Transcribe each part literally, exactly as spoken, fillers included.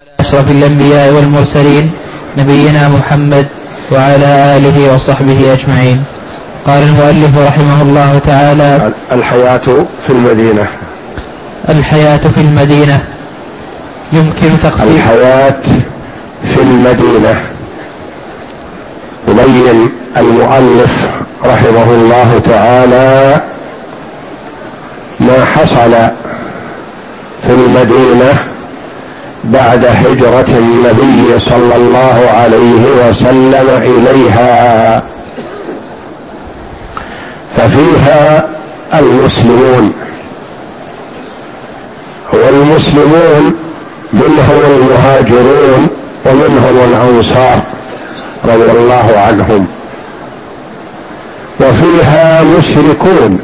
أشرف الأنبياء والمرسلين نبينا محمد وعلى آله وصحبه أجمعين. قال المؤلف رحمه الله تعالى: الحياة في المدينة. الحياة في المدينة يمكن تقسيم الحياة في المدينة. يبين المؤلف رحمه الله تعالى ما حصل في المدينة بعد هجرة النبي صلى الله عليه وسلم إليها، ففيها المسلمون، والمسلمون منهم المهاجرون ومنهم الأنصار رضي الله عنهم، وفيها مشركون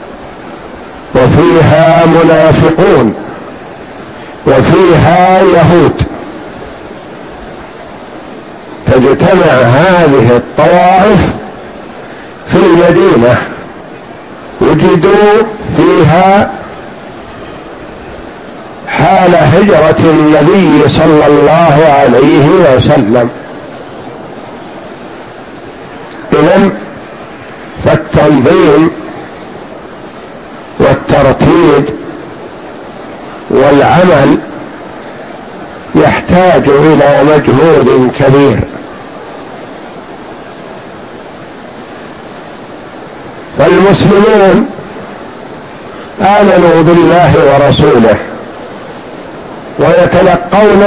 وفيها منافقون وفيها يهود. تجتمع هذه الطوائف في المدينة، وجدوا فيها حال هجرة النبي صلى الله عليه وسلم. إذن فالتنظيم والترتيب والعمل يحتاج إلى مجهود كبير، فالمسلمون آمنوا بالله ورسوله ويتلقون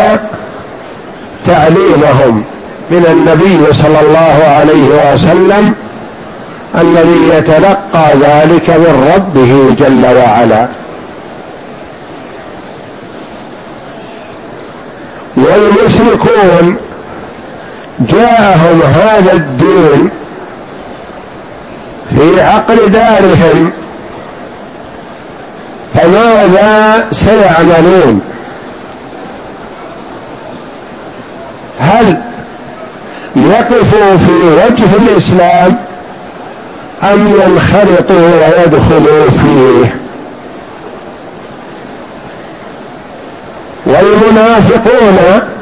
تعليمهم من النبي صلى الله عليه وسلم الذي يتلقى ذلك من ربه جل وعلا. والمشركون جاءهم هذا الدين في عقل دارهم، فماذا سيعملون؟ هل يقفوا في وجه الإسلام أم ينخرطوا ويدخلوا فيه؟ والمنافقون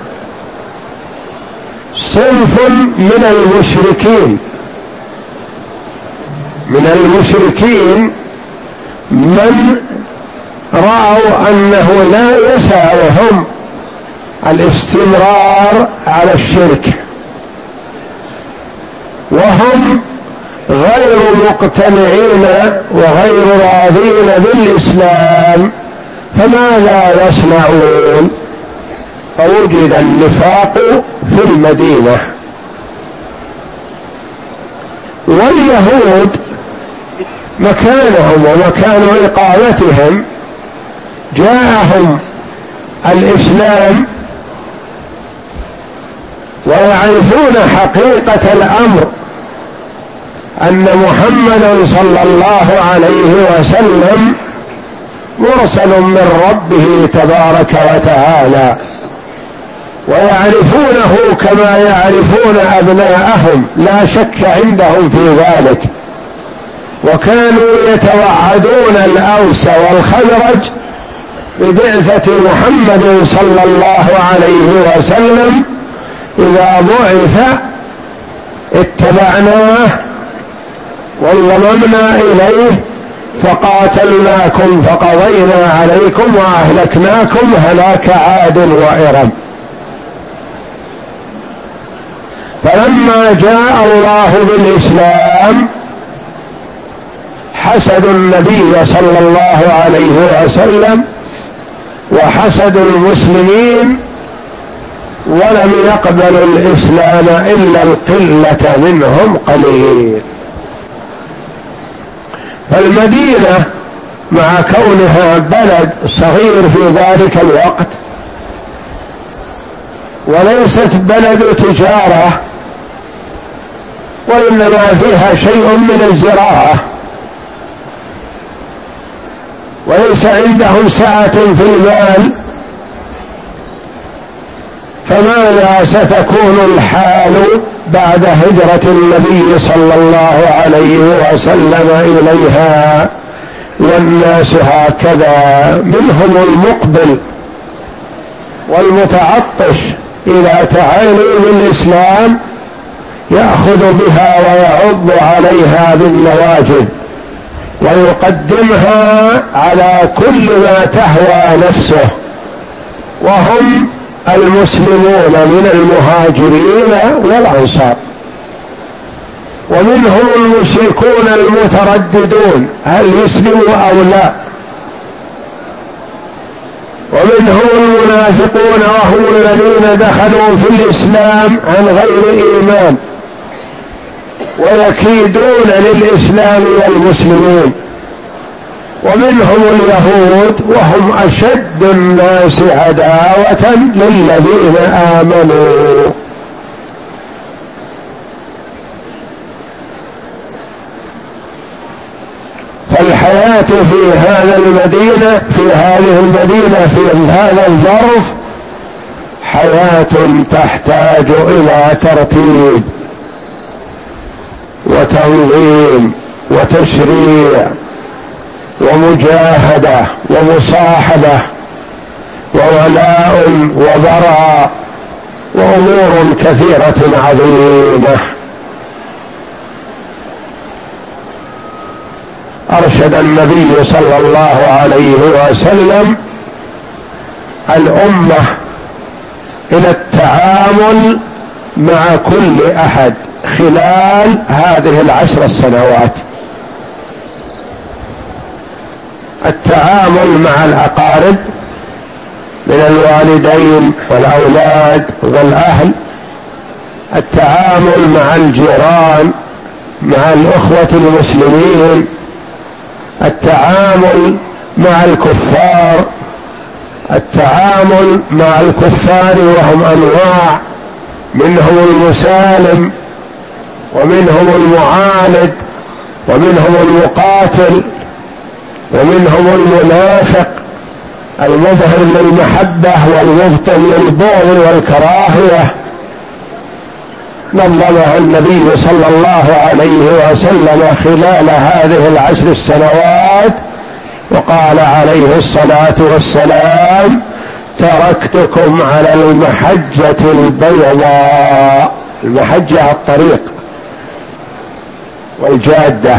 صنف من المشركين من المشركين من رأوا أنه لا يسعهم الاستمرار على الشرك، وهم غير مقتنعين وغير راضين بالإسلام، فماذا يصنعون؟ فوجد النفاق في المدينة. واليهود مكانهم ومكان إقامتهم جاءهم الإسلام ويعرفون حقيقة الأمر أن محمدا صلى الله عليه وسلم مرسل من ربه تبارك وتعالى، ويعرفونه كما يعرفون أبناءهم، لا شك عندهم في ذلك. وكانوا يتوعدون الأوس والخزرج ببعثة محمد صلى الله عليه وسلم: إذا بعث اتبعناه وانضممنا إليه فقاتلناكم فقضينا عليكم وأهلكناكم هلاك عاد وإرم. فلما جاء الله بالإسلام حسدوا النبي صلى الله عليه وسلم وحسدوا المسلمين، ولم يقبلوا الإسلام إلا القلة منهم قليل. فالمدينة مع كونها بلد صغير في ذلك الوقت وليست بلد تجارة، وإنما فيها شيء من الزراعة، وليس عندهم سعة في المال، فماذا ستكون الحال بعد هجرة النبي صلى الله عليه وسلم إليها؟ والناس هكذا، منهم المقبل والمتعطش إلى تعاليم الإسلام يأخذ بها ويعض عليها بالنواجذ ويقدمها على كل ما تهوى نفسه، وهم المسلمون من المهاجرين والأنصار، ومنهم المشركون المترددون هل يسلموا أو لا، ومنهم المنافقون وهم الذين دخلوا في الإسلام عن غير إيمان ويكيدون للإسلام والمسلمين، ومنهم اليهود وهم أشد الناس عداوة للذين آمنوا. فالحياة في هذا المدينة في هذه المدينة في هذا الظرف حياة تحتاج إلى ترتيب وتنظيم وتشريع ومجاهدة ومصاحبة وولاء وبراء وأمور كثيرة عظيمة. أرشد النبي صلى الله عليه وسلم الأمة إلى التعامل مع كل أحد خلال هذه العشر السنوات، التعامل مع الأقارب من الوالدين والأولاد والأهل، التعامل مع الجيران مع الأخوة المسلمين، التعامل مع الكفار، التعامل مع الكفار وهم أنواع، منهم المسالم ومنهم المعاند ومنهم المقاتل ومنهم المنافق المظهر للمحبة والمبطن للبغض والكراهية. نظمها النبي صلى الله عليه وسلم خلال هذه العشر السنوات وقال عليه الصلاة والسلام: تركتكم على المحجة البيضاء، المحجة الطريق والجادة،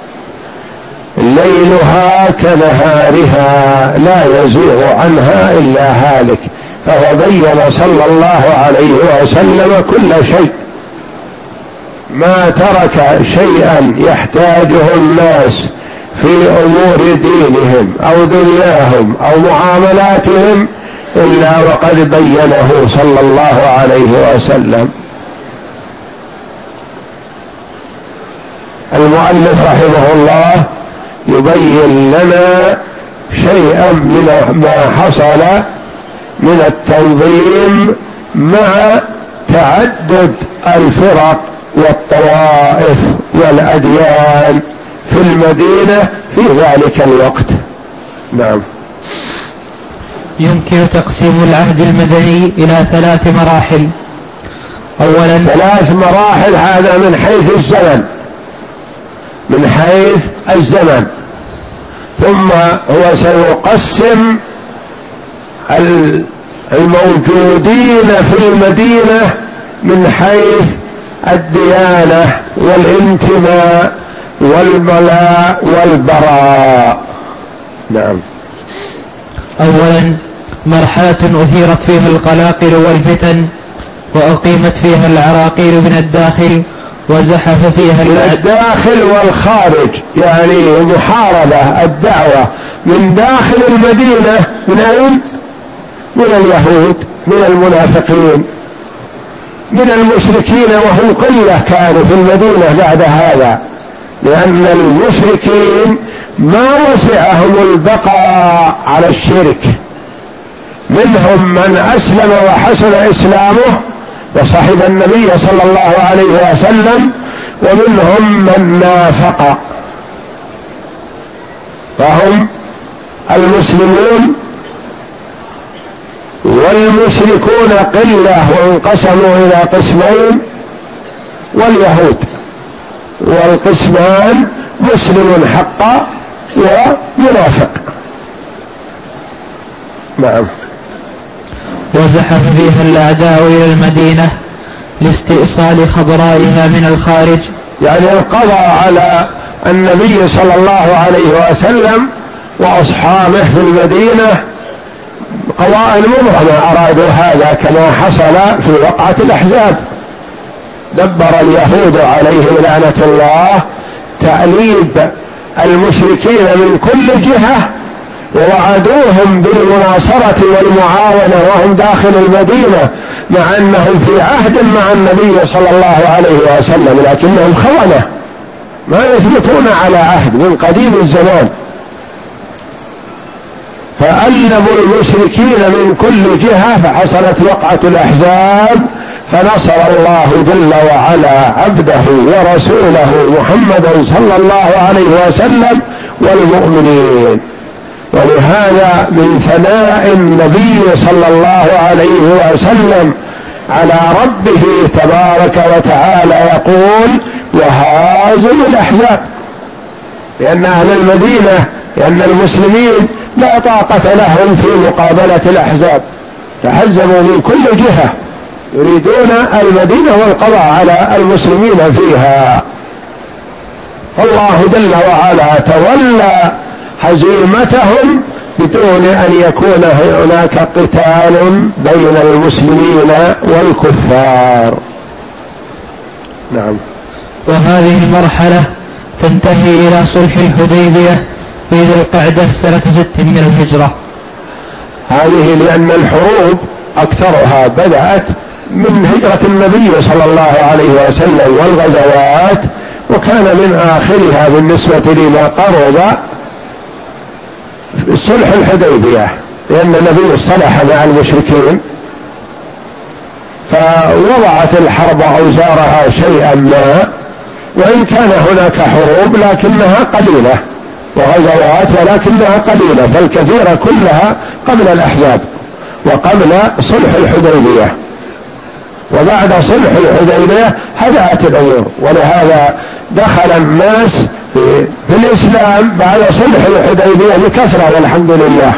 ليلها كنهارها لا يزيغ عنها إلا هالك. فهو بين صلى الله عليه وسلم كل شيء، ما ترك شيئا يحتاجه الناس في أمور دينهم أو دنياهم أو معاملاتهم إلا وقد بينه صلى الله عليه وسلم. المؤلف رحمه الله يبين لنا شيئا من ما حصل من التنظيم مع تعدد الفرق والطوائف والأديان في المدينة في ذلك الوقت. نعم. يمكن تقسيم العهد المدني إلى ثلاث مراحل. أولا ثلاث مراحل، هذا من حيث الزمن، من حيث الزمن، ثم هو سيقسم الموجودين في المدينة من حيث الديانة والانتماء والولاء والبراء. نعم. أولا مرحلة أثيرت فيها القلاقل والفتن وأقيمت فيها العراقيل من الداخل وزحف فيها من الداخل والخارج، يعني محاربة الدعوة من داخل المدينة من أين؟ من اليهود، من المنافقين، من المشركين، وهم قلة كانوا في المدينة بعد هذا، لأن المشركين ما وسعهم البقاء على الشرك، منهم من أسلم وحسن إسلامه وصحب النبي صلى الله عليه وسلم، ومنهم من نافق، فهم المسلمون والمشركون قلة وانقسموا إلى قسمين، واليهود، والقسمان مسلم حقا ومنافق. نعم. وزحف فيها الأعداء إلى المدينة لاستئصال خضرائها من الخارج. يعني القضاء على النبي صلى الله عليه وسلم وأصحابه في المدينة قضاء مبرم أرادوا هذا، كما حصل في وقعة الأحزاب. دبر اليهود عليهم لعنة الله تأليب المشركين من كل جهة، ووعدوهم بالمناصرة والمعاونة وهم داخل المدينة، مع أنهم في عهد مع النبي صلى الله عليه وسلم، لكنهم خونة ما يثبتون على عهد من قديم الزمان. فألبوا المشركين من كل جهة، فحصلت وقعة الأحزاب، فنصر الله جل وعلا عبده ورسوله محمدا صلى الله عليه وسلم والمؤمنين. ولهذا من ثناء النبي صلى الله عليه وسلم على ربه تبارك وتعالى يقول: وهازم الأحزاب، لأن أهل المدينة، لأن المسلمين لا طاقة لهم في مقابلة الأحزاب، تحزموا من كل جهة يريدون المدينة والقضاء على المسلمين فيها. فالله جل وعلا تولى هزيمتهم بدون أن يكون هناك قتال بين المسلمين والكفار. نعم. وهذه المرحلة تنتهي إلى صلح الحديبية في ذي القعدة سنة ست من الهجرة. هذه لأن الحروب أكثرها بدأت من هجرة النبي صلى الله عليه وسلم والغزوات، وكان من آخرها بالنسبة لما قرب صلح الحديبية، لأن النبي صلح مع المشركين، فوضعت الحرب أوزارها شيئا ما، وإن كان هناك حروب لكنها قليلة وغزوات ولكنها قليلة، فالكثيرة كلها قبل الأحزاب وقبل صلح الحديبية. وبعد صلح الحديبية هدأت الأمور، ولهذا دخل الناس في, في الإسلام بعد صلح الحديبية بكثرة والحمد لله،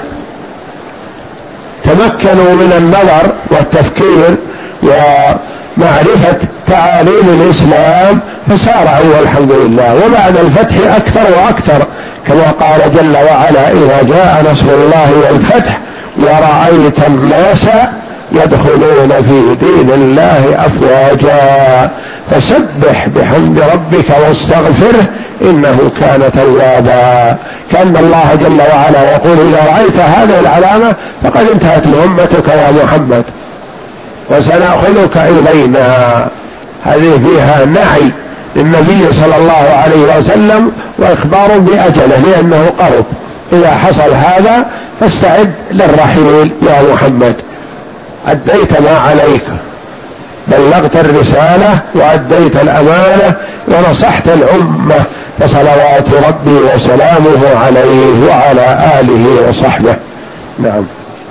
تمكنوا من النظر والتفكير ومعرفة تعاليم الإسلام فسارعوا والحمد لله. وبعد الفتح أكثر وأكثر، كما قال جل وعلا: إذا جاء نصر الله والفتح ورأيت الناس يدخلون في دين الله أفواجا فسبح بحمد ربك واستغفره إنه كان توابا. كأن الله جل وعلا يقول: إذا رأيت هذه العلامة فقد انتهت مهمتك يا محمد وسنأخذك إلينا. هذه فيها نعي للنبي صلى الله عليه وسلم وإخبار بأجله لأنه قرب. إذا حصل هذا فاستعد للرحيل يا محمد، أديت ما عليك، بلغت الرسالة وأديت الأمانة ونصحت الأمة، فصلوات ربي وسلامه عليه وعلى آله وصحبه. نعم.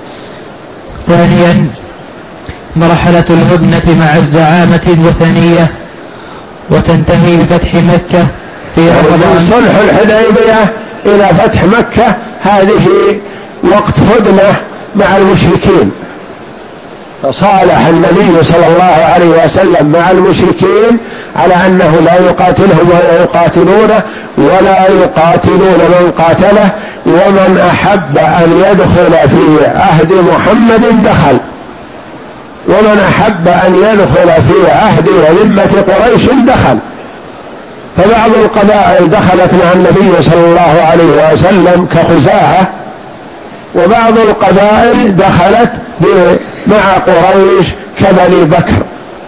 ثانيا مرحلة الهدنة مع الزعامة الوثنية، وتنتهي بفتح مكة في رمضان. صلح الحديبية إلى فتح مكة هذه وقت هدنة مع المشركين، فصالح النبي صلى الله عليه وسلم مع المشركين على أنه لا يقاتلهم ولا يقاتلونه ولا يقاتلون من قاتله، ومن أحب أن يدخل في عهد محمد دخل، ومن أحب أن يدخل في عهد وذمة قريش دخل. فبعض القبائل دخلت مع النبي صلى الله عليه وسلم كخزاعة، وبعض القبائل دخلت مع قريش كبني بكر.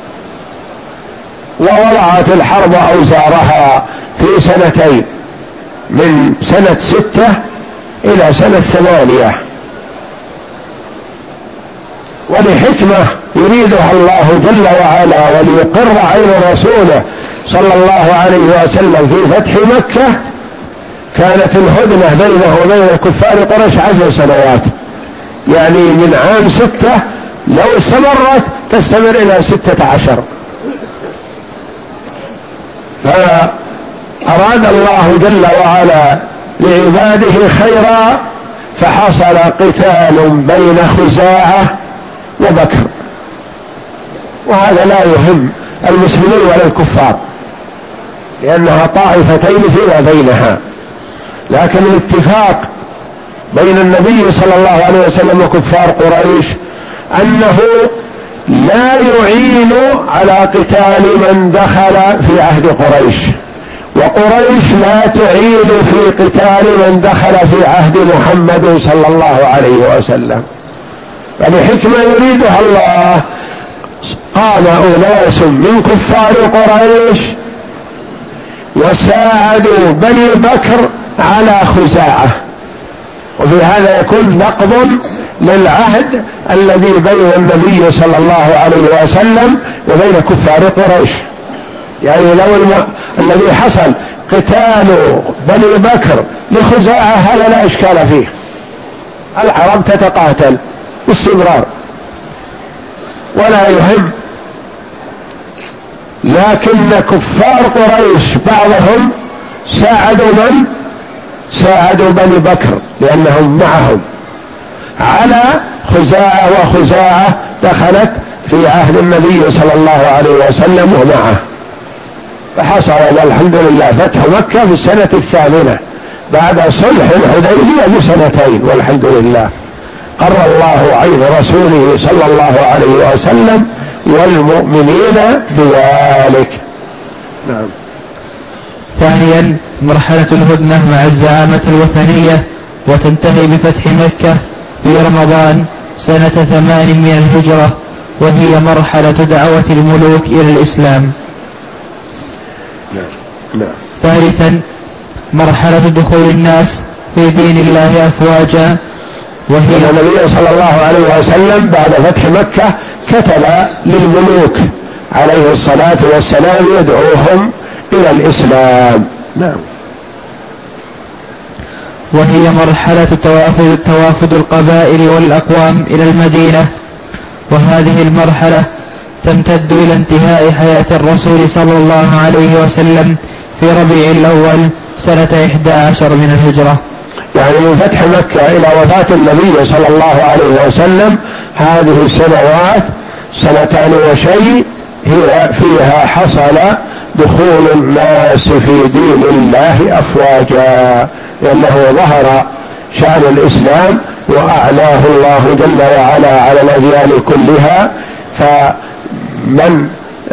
ووضعت الحرب أوزارها في سنتين، من سنة ستة إلى سنة ثمانية، ولحكمة يريدها الله جل وعلا وليقر عين رسوله صلى الله عليه وسلم في فتح مكة. كانت الهدنة بينه وبين كفار قريش عشر سنوات، يعني من عام ستة لو استمرت تستمر إلى ستة عشر. فأراد الله جل وعلا لعباده خيرا، فحصل قتال بين خزاعة وبكر، وهذا لا يهم المسلمين ولا الكفار لأنها طائفتين فيما بينها، لكن الاتفاق بين النبي صلى الله عليه وسلم وكفار قريش أنه لا يعين على قتال من دخل في عهد قريش، وقريش لا تعين في قتال من دخل في عهد محمد صلى الله عليه وسلم. فلحكمة يريدها الله قام أناس من كفار قريش وساعدوا بني بكر على خزاعة، وفي هذا يكون نقض للعهد الذي بين النبي صلى الله عليه وسلم وبين كفار قريش. يعني لو الم... الذي حصل قتال بني بكر لخزاعة هذا لا إشكال فيه، العرب تتقاتل باستمرار ولا يهم، لكن كفار قريش بعضهم ساعدوا من ساعدوا بني بكر لأنهم معهم على خزاعة، وخزاعة دخلت في عهد النبي صلى الله عليه وسلم ومعه، فحصل الحمد لله فتح مكة في السنة الثامنة بعد صلح الحديبية بسنتين، والحمد لله قر الله عين رسوله صلى الله عليه وسلم والمؤمنين بذلك. نعم. ثانيا مرحلة الهدنة مع الزعامة الوثنية، وتنتهي بفتح مكة في رمضان سنة ثمان من الهجرة، وهي مرحلة دعوة الملوك إلى الإسلام. نعم. نعم. ثالثا مرحلة دخول الناس في دين الله أفواجا، وهي النبي صلى الله عليه وسلم بعد فتح مكة كتب للملوك عليه الصلاة والسلام يدعوهم إلى الإسلام. نعم. وهي مرحلة توافد, توافد القبائل والأقوام إلى المدينة، وهذه المرحلة تمتد إلى انتهاء حياة الرسول صلى الله عليه وسلم في ربيع الأول سنة إحدى عشر من الهجرة. يعني من فتح مكة إلى وفاة النبي صلى الله عليه وسلم هذه السنوات سنتان وشيء هي فيها حصل دخول الناس في دين الله أفواجا، لأنه ظهر شأن الإسلام وأعلاه الله جل وعلا على الأديان كلها، فمن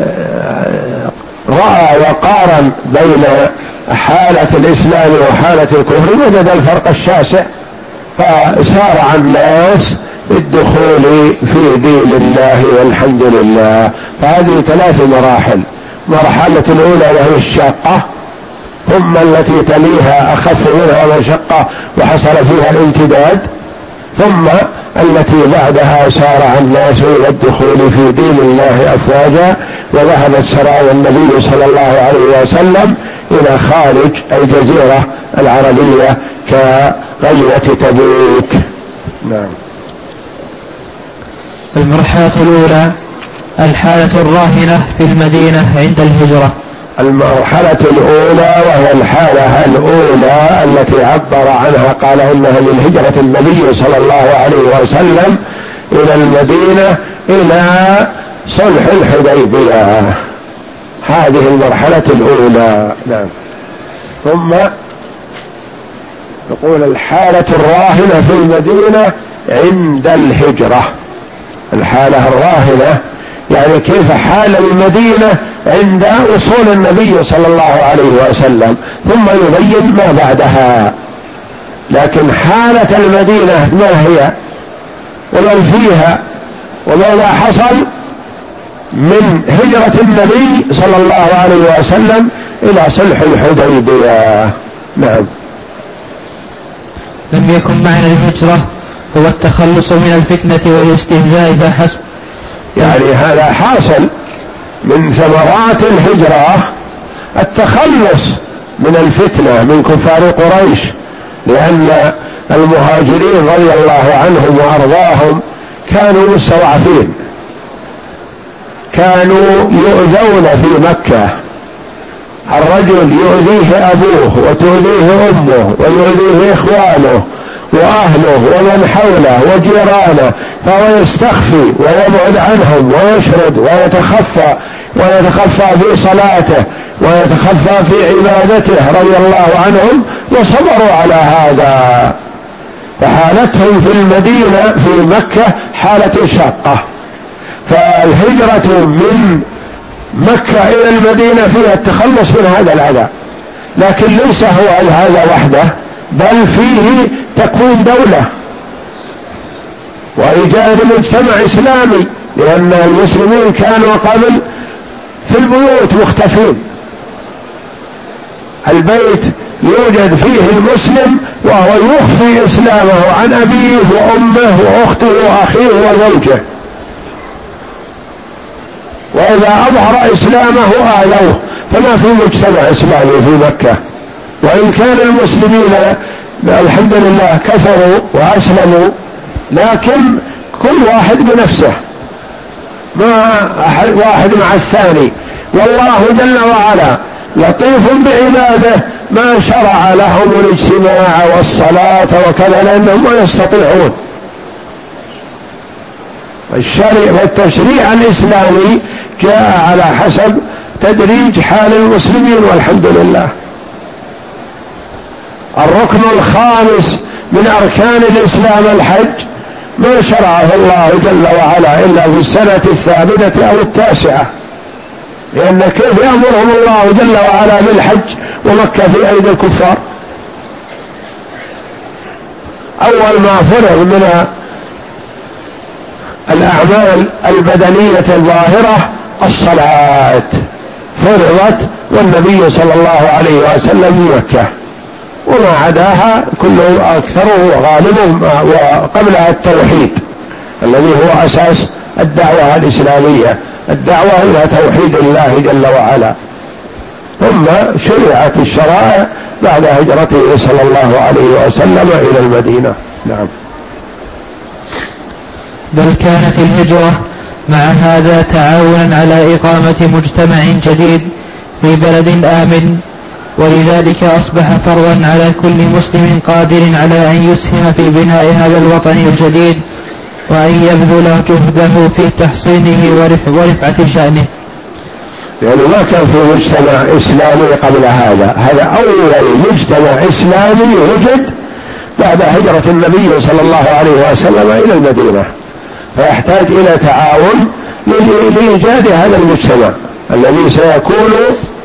رأى وقارن بين حالة الإسلام وحالة الكفر وجد الفرق الشاسع، فسارع الناس بالدخول في دين الله والحمد لله. فهذه ثلاث مراحل: مرحلة الأولى وهي الشاقة، ثم التي تليها أخف منها مشقة وحصل فيها الامتداد، ثم التي بعدها سارع الناس إلى الدخول في دين الله أفواجا، وذهبت سرايا النبي صلى الله عليه وسلم إلى خارج الجزيرة العربية كغزوة تبوك. نعم. المرحلة الأولى الحالة الراهنة في المدينة عند الهجرة. المرحلة الأولى وهي الحالة الأولى التي عبر عنها قال إنها من هجرة النبي صلى الله عليه وسلم إلى المدينة إلى صلح الحديبية، هذه المرحلة الأولى. نعم. ثم يقول الحالة الراهنة في المدينة عند الهجرة. الحالة الراهنة يعني كيف حال المدينة عند وصول النبي صلى الله عليه وسلم، ثم يبين ما بعدها. لكن حالة المدينة ما هي ومن فيها وماذا حصل من هجرة النبي صلى الله عليه وسلم إلى صلح الحديبية. نعم. لم يكن معنى الهجرة هو التخلص من الفتنة والاستهزاء فحسب، يعني هذا حاصل من ثمرات الهجرة التخلص من الفتنة من كفار قريش، لأن المهاجرين رضي الله عنهم وأرضاهم كانوا مستضعفين، كانوا يؤذون في مكة، الرجل يؤذيه أبوه وتؤذيه أمه ويؤذيه إخوانه وأهله ومن حوله وجيرانه، فهو يستخفي ويبعد عنهم ويشرد ويتخفى ويتخفى في صلاته ويتخفى في عبادته رضي الله عنهم، وصبروا على هذا. فحالتهم في المدينة في مكة حالة شاقة، فالهجرة من مكة إلى المدينة فيها التخلص من هذا العذاب، لكن ليس هو هذا وحده، بل فيه تكوين دولة وإيجاد مجتمع إسلامي، لأن المسلمين كانوا قبل في البيوت مختفين، البيت يوجد فيه المسلم وهو يخفي إسلامه عن أبيه وأمه وأخته وأخيه وزوجه، وإذا أظهر إسلامه آذوه، فما في مجتمع إسلامي في مكة. وإن كان المسلمين الحمد لله كفروا وأسلموا، لكن كل واحد بنفسه، ما واحد مع الثاني، والله جل وعلا لطيف بعباده، ما شرع لهم الاجتماع والصلاة وكذا لأنهم ما يستطيعون. والتشريع الإسلامي جاء على حسب تدريج حال المسلمين والحمد لله. الركن الخامس من أركان الإسلام الحج، ما شرعه الله جل وعلا إلا في السنة الثامنة أو التاسعة، لأن كيف يأمرهم الله جل وعلا بالحج ومكة في أيدي الكفار؟ أول ما فرض من الأعمال البدنية الظاهرة الصلاة فرضت، والنبي صلى الله عليه وسلم في مكة، وما عداها كله أكثره وغالبه وقبلها التوحيد الذي هو أساس الدعوة الإسلامية، الدعوة إلى توحيد الله جل وعلا. ثم شرعت الشرائع بعد هجرته صلى الله عليه وسلم إلى المدينة. نعم. بل كانت الهجرة مع هذا تعاونا على إقامة مجتمع جديد في بلد آمن، ولذلك أصبح فرضا على كل مسلم قادر على أن يسهم في بناء هذا الوطن الجديد، وأن يبذل جهده في تحصينه ورفعة شأنه. يعني ما كان في مجتمع إسلامي قبل هذا، هذا أول مجتمع إسلامي وجد بعد هجرة النبي صلى الله عليه وسلم إلى المدينة، فيحتاج إلى تعاون لإيجاد هذا المجتمع الذي سيكون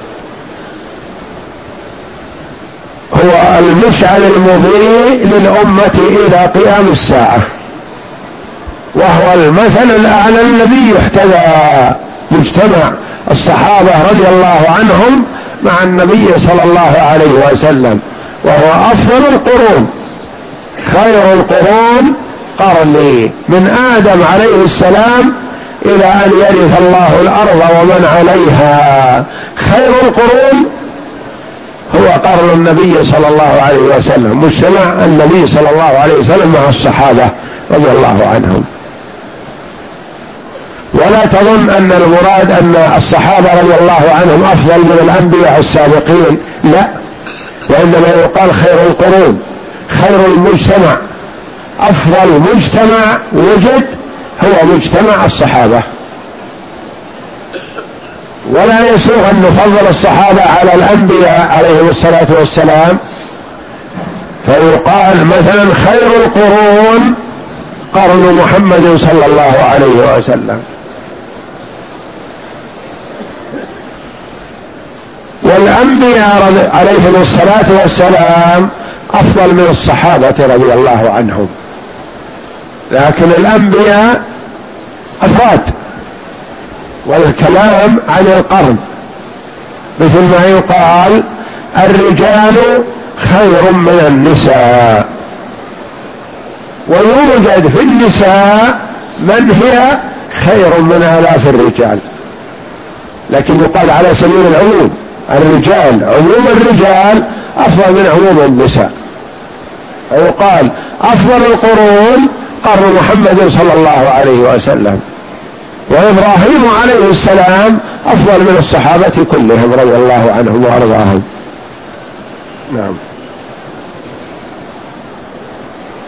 هو المشعل المضيء للأمة إلى قيام الساعة، وهو المثل الأعلى الذي يحتذى. مجتمع الصحابة رضي الله عنهم مع النبي صلى الله عليه وسلم، وهو أفضل القرون، خير القرون قرني من آدم عليه السلام إلى أن يرث الله الأرض ومن عليها. خير القرون هو قرن النبي صلى الله عليه وسلم، مجتمع النبي صلى الله عليه وسلم مع الصحابة رضي الله عنهم. ولا تظن أن المراد أن الصحابة رضي الله عنهم أفضل من الأنبياء السابقين، لا، وإنما يقال خير القرون، خير المجتمع، أفضل مجتمع وجد هو مجتمع الصحابة. ولا يسوغ أن نفضل الصحابة على الأنبياء عليهم الصلاة والسلام، فيقال مثلا خير القرون قرن محمد صلى الله عليه وسلم، والأنبياء عليهم الصلاة والسلام أفضل من الصحابة رضي الله عنهم، لكن الأنبياء أفراد، والكلام عن القرن، مثل ما يقال الرجال خير من النساء، ويوجد في النساء من هي خير من آلاف الرجال، لكن يقال على سبيل العموم، الرجال عموم الرجال أفضل من عموم النساء، ويقال أفضل القرون قرن محمد صلى الله عليه وسلم، وإبراهيم عليه السلام أفضل من الصحابة كلهم رضي الله عنهم وأرضاهم. نعم.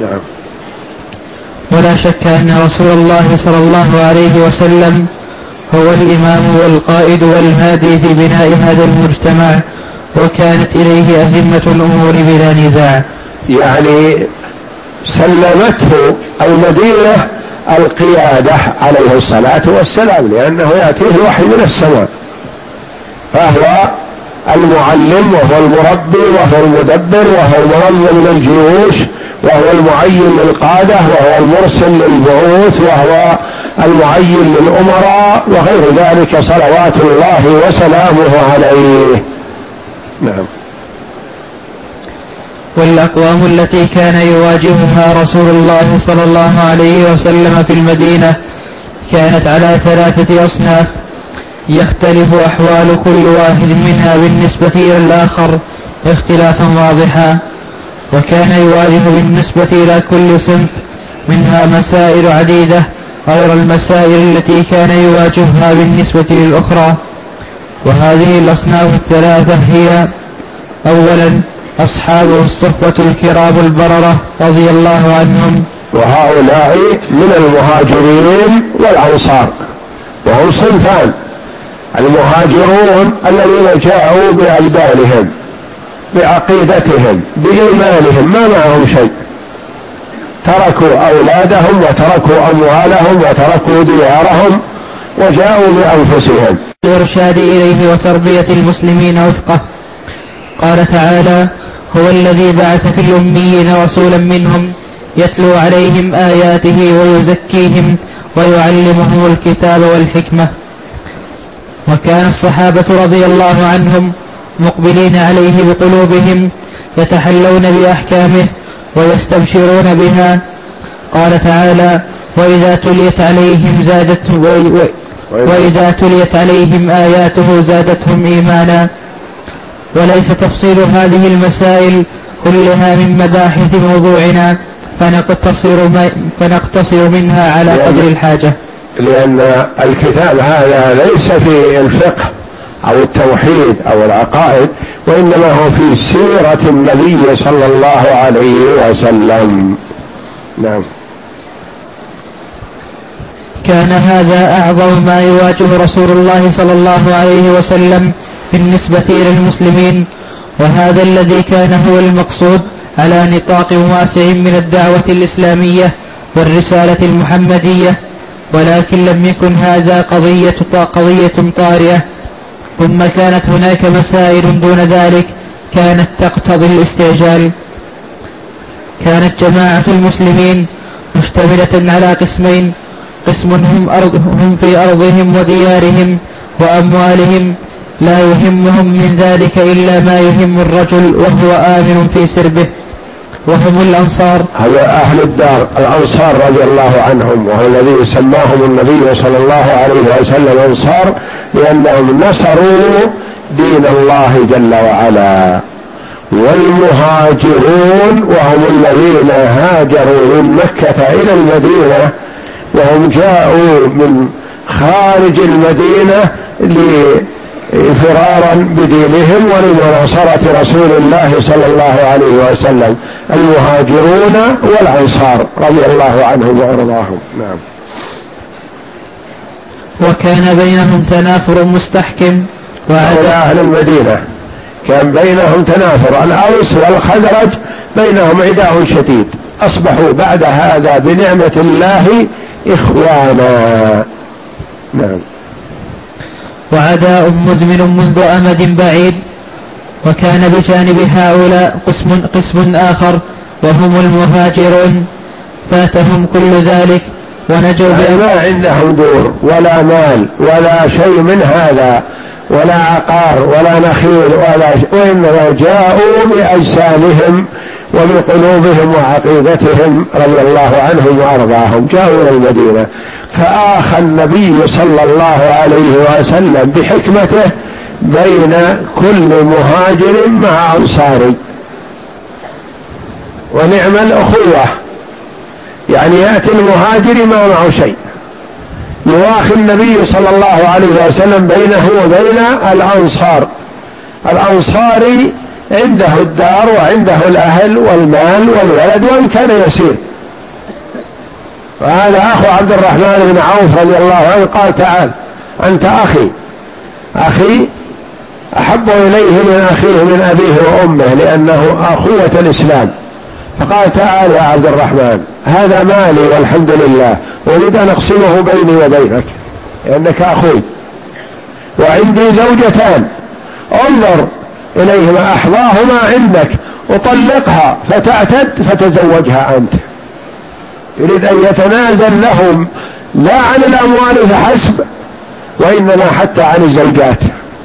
نعم. ولا شك أن رسول الله صلى الله عليه وسلم هو الإمام والقائد والهادي في بناء هذا المجتمع، وكانت إليه أزمة الأمور بلا نزاع. يعني سلمته المدينة القيادة عليه الصلاة والسلام، لأنه يأتيه الوحي من السماء، فهو المعلم وهو المربي وهو المدبر وهو المنظم للجيوش وهو المعين للقادة وهو المرسل للبعوث وهو المعين للأمراء وغير ذلك صلوات الله وسلامه عليه. نعم. والأقوام التي كان يواجهها رسول الله صلى الله عليه وسلم في المدينة كانت على ثلاثة أصناف، يختلف أحوال كل واحد منها بالنسبة إلى الآخر اختلافا واضحا، وكان يواجه بالنسبة إلى كل صنف منها مسائل عديدة غير المسائل التي كان يواجهها بالنسبة للأخرى. وهذه الأصناف الثلاثة هي: أولا أصحابه الصفوة الكرام البررة رضي الله عنهم، وهؤلاء من المهاجرين والأنصار، وهم صنفان: المهاجرون الذين جاءوا بأبدانهم بعقيدتهم بإيمانهم ما معهم شيء، تركوا أولادهم وتركوا أموالهم وتركوا ديارهم وجاءوا بأنفسهم الإرشاد إليه وتربية المسلمين وفقه. قال تعالى: هو الذي بعث في الأميين رسولا منهم يتلو عليهم آياته ويزكيهم ويعلمهم الكتاب والحكمة. وكان الصحابة رضي الله عنهم مقبلين عليه بقلوبهم يتحلون بأحكامه ويستبشرون بها. قال تعالى: وإذا تليت عليهم زادتهم وإذا تليت عليهم آياته زادتهم إيمانا. وليس تفصيل هذه المسائل كلها من مباحث موضوعنا، فنقتصر, فنقتصر منها على قدر الحاجة، لأن الكتاب هذا ليس في الفقه أو التوحيد أو العقائد، وإنما هو في سيرة النبي صلى الله عليه وسلم. نعم. كان هذا أعظم ما يواجه رسول الله صلى الله عليه وسلم بالنسبة إلى المسلمين، وهذا الذي كان هو المقصود على نطاق واسع من الدعوة الإسلامية والرسالة المحمدية. ولكن لم يكن هذا قضية قضية طارئة، ثم كانت هناك مسائل دون ذلك كانت تقتضي الاستعجال. كانت جماعة المسلمين مشتملة على قسمين: قسم هم, أرض هم في أرضهم وديارهم وأموالهم لا يهمهم من ذلك إلا ما يهم الرجل وهو آمن في سربه، وهم الأنصار. هذا أهل الدار الأنصار رضي الله عنهم، وهو الذي سماهم النبي صلى الله عليه وسلم أنصار، لأنهم نصروا دين الله جل وعلا. والمهاجرون وهم الذين هاجروا من مكة إلى المدينة، وهم جاءوا من خارج المدينة فرارا بدينهم ولمناصرة رسول الله صلى الله عليه وسلم، المهاجرون والأنصار رضي الله عنهم وأرضاهم. نعم. وكان بينهم تنافر مستحكم. وعلى أهل المدينة كان بينهم تنافر، الأوس والخزرج بينهم عداء شديد، أصبحوا بعد هذا بنعمة الله إخوانا. نعم. وعداء مزمن منذ أمد بعيد. وكان بجانب هؤلاء قسم, قسم آخر وهم المهاجرون، فاتهم كل ذلك ونجوا بأن ما عندهم دور ولا مال ولا شيء من هذا، ولا عقار ولا نخيل ولا شيء، وإنما جاءوا بأجسامهم وبقلوبهم وعقيدتهم رضي الله عنهم وأرضاهم، جاءوا إلى المدينة. فآخى النبي صلى الله عليه وسلم بحكمته بين كل مهاجر مع أنصاري، ونعم الأخوة، يعني يأتي المهاجر ما معه شيء، يواخي النبي صلى الله عليه وسلم بينه وبين الأنصار. الأنصاري عنده الدار وعنده الأهل والمال والولد وإن كان يسير. وهذا أخو عبد الرحمن بن عوف رضي الله عنه قال تعال أنت أخي، أخي أحب إليه من أخيه من أبيه وأمه لأنه أخوة الإسلام. فقال تعال يا عبد الرحمن هذا مالي والحمد لله، أريد أن أقسمه بيني وبينك لأنك أخوي، وعندي زوجتان انظر إليهما أحظاهما عندك أطلقها فتعتد فتزوجها أنت. يريد أن يتنازل لهم لا عن الأموال فحسب وإنما حتى عن الزوجات.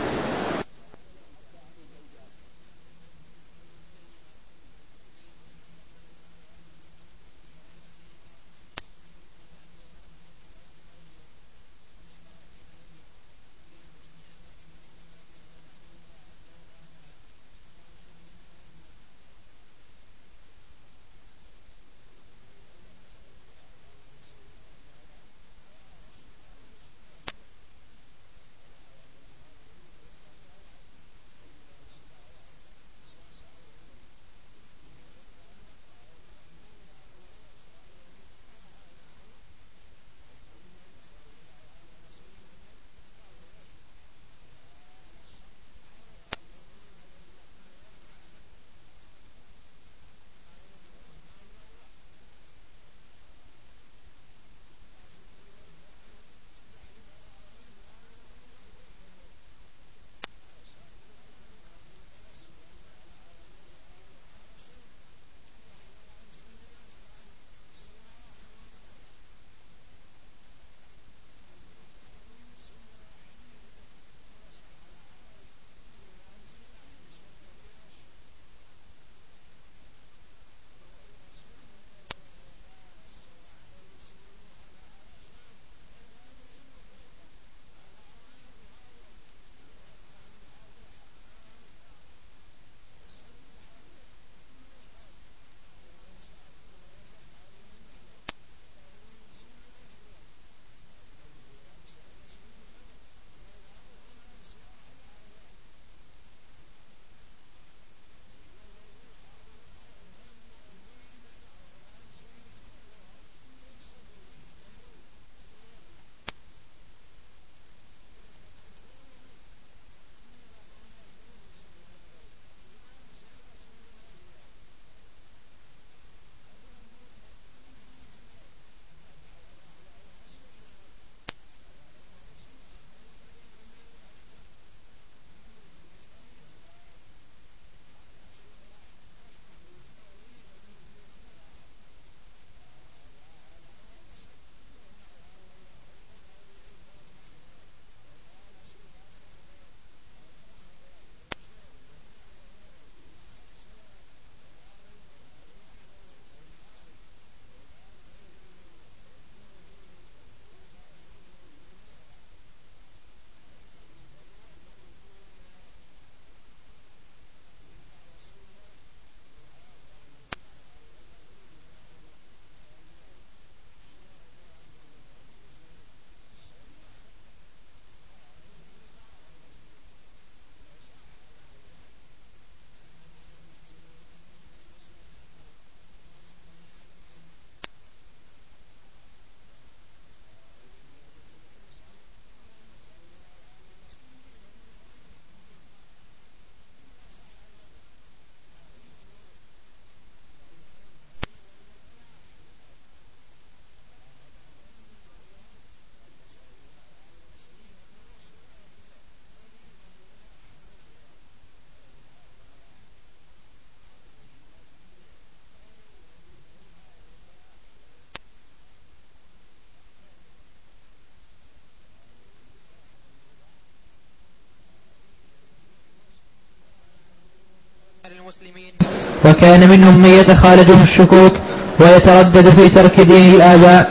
وكان منهم من يتخالجه الشكوك ويتردد في ترك دين الآباء،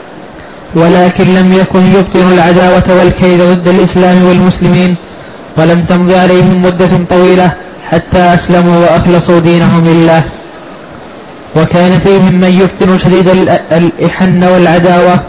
ولكن لم يكن يبطن العداوة والكيد ضد الإسلام والمسلمين، ولم تمض عليهم مدة طويلة حتى أسلموا وأخلصوا دينهم لله. وكان فيهم من يفتن شديد الإحن والعداوة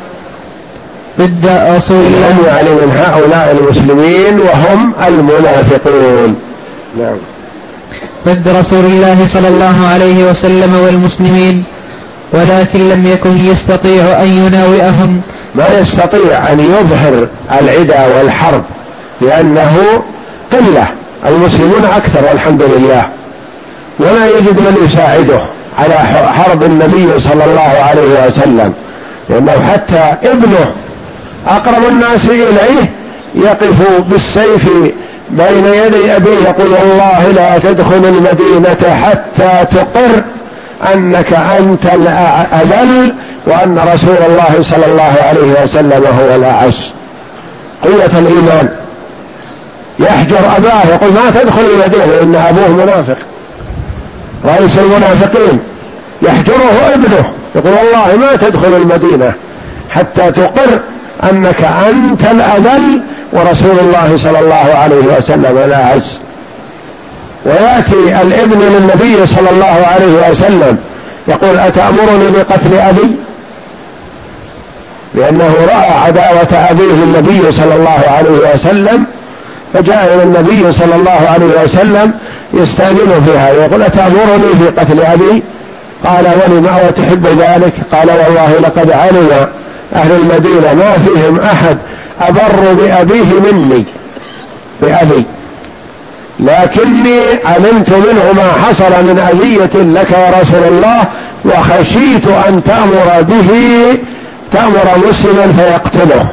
ضد رسول الله، يعني من هؤلاء المسلمين وهم المنافقون. نعم. ضد رسول الله صلى الله عليه وسلم والمسلمين، ولكن لم يكن يستطيع أن يناوئهم. ما يستطيع أن يظهر العدى والحرب لأنه قلة، المسلمون أكثر والحمد لله، ولا يجد من يساعده على حرب النبي صلى الله عليه وسلم، لأنه حتى ابنه أقرب الناس إليه يقف بالسيف بين يدي أبيه يقول والله لا تدخل المدينة حتى تقر أنك أنت الأذل وأن رسول الله صلى الله عليه وسلم هو الأعز. قوة الإيمان. يحجر أباه يقول ما تدخل المدينة إن أبوه منافق رئيس المنافقين، يحجره ابنه يقول والله ما تدخل المدينة حتى تقر أنك أنت الأذل ورسول الله صلى الله عليه وسلم الأعز. ويأتي الابن للنبي صلى الله عليه وسلم يقول أتأمرني بقتل أبي، لأنه رأى عداوة أبيه النبي صلى الله عليه وسلم، فجاء إلى النبي صلى الله عليه وسلم يستأذن فيها يقول أتأمرني في قتل أبي؟ قال ولم وتحب ذلك؟ قال والله لقد علم أهل المدينة ما فيهم أحد أبر بأبيه مني بأبي، لكني علمت منه ما حصل من أذية لك يا رسول الله، وخشيت أن تأمر به تأمر مسلما فيقتله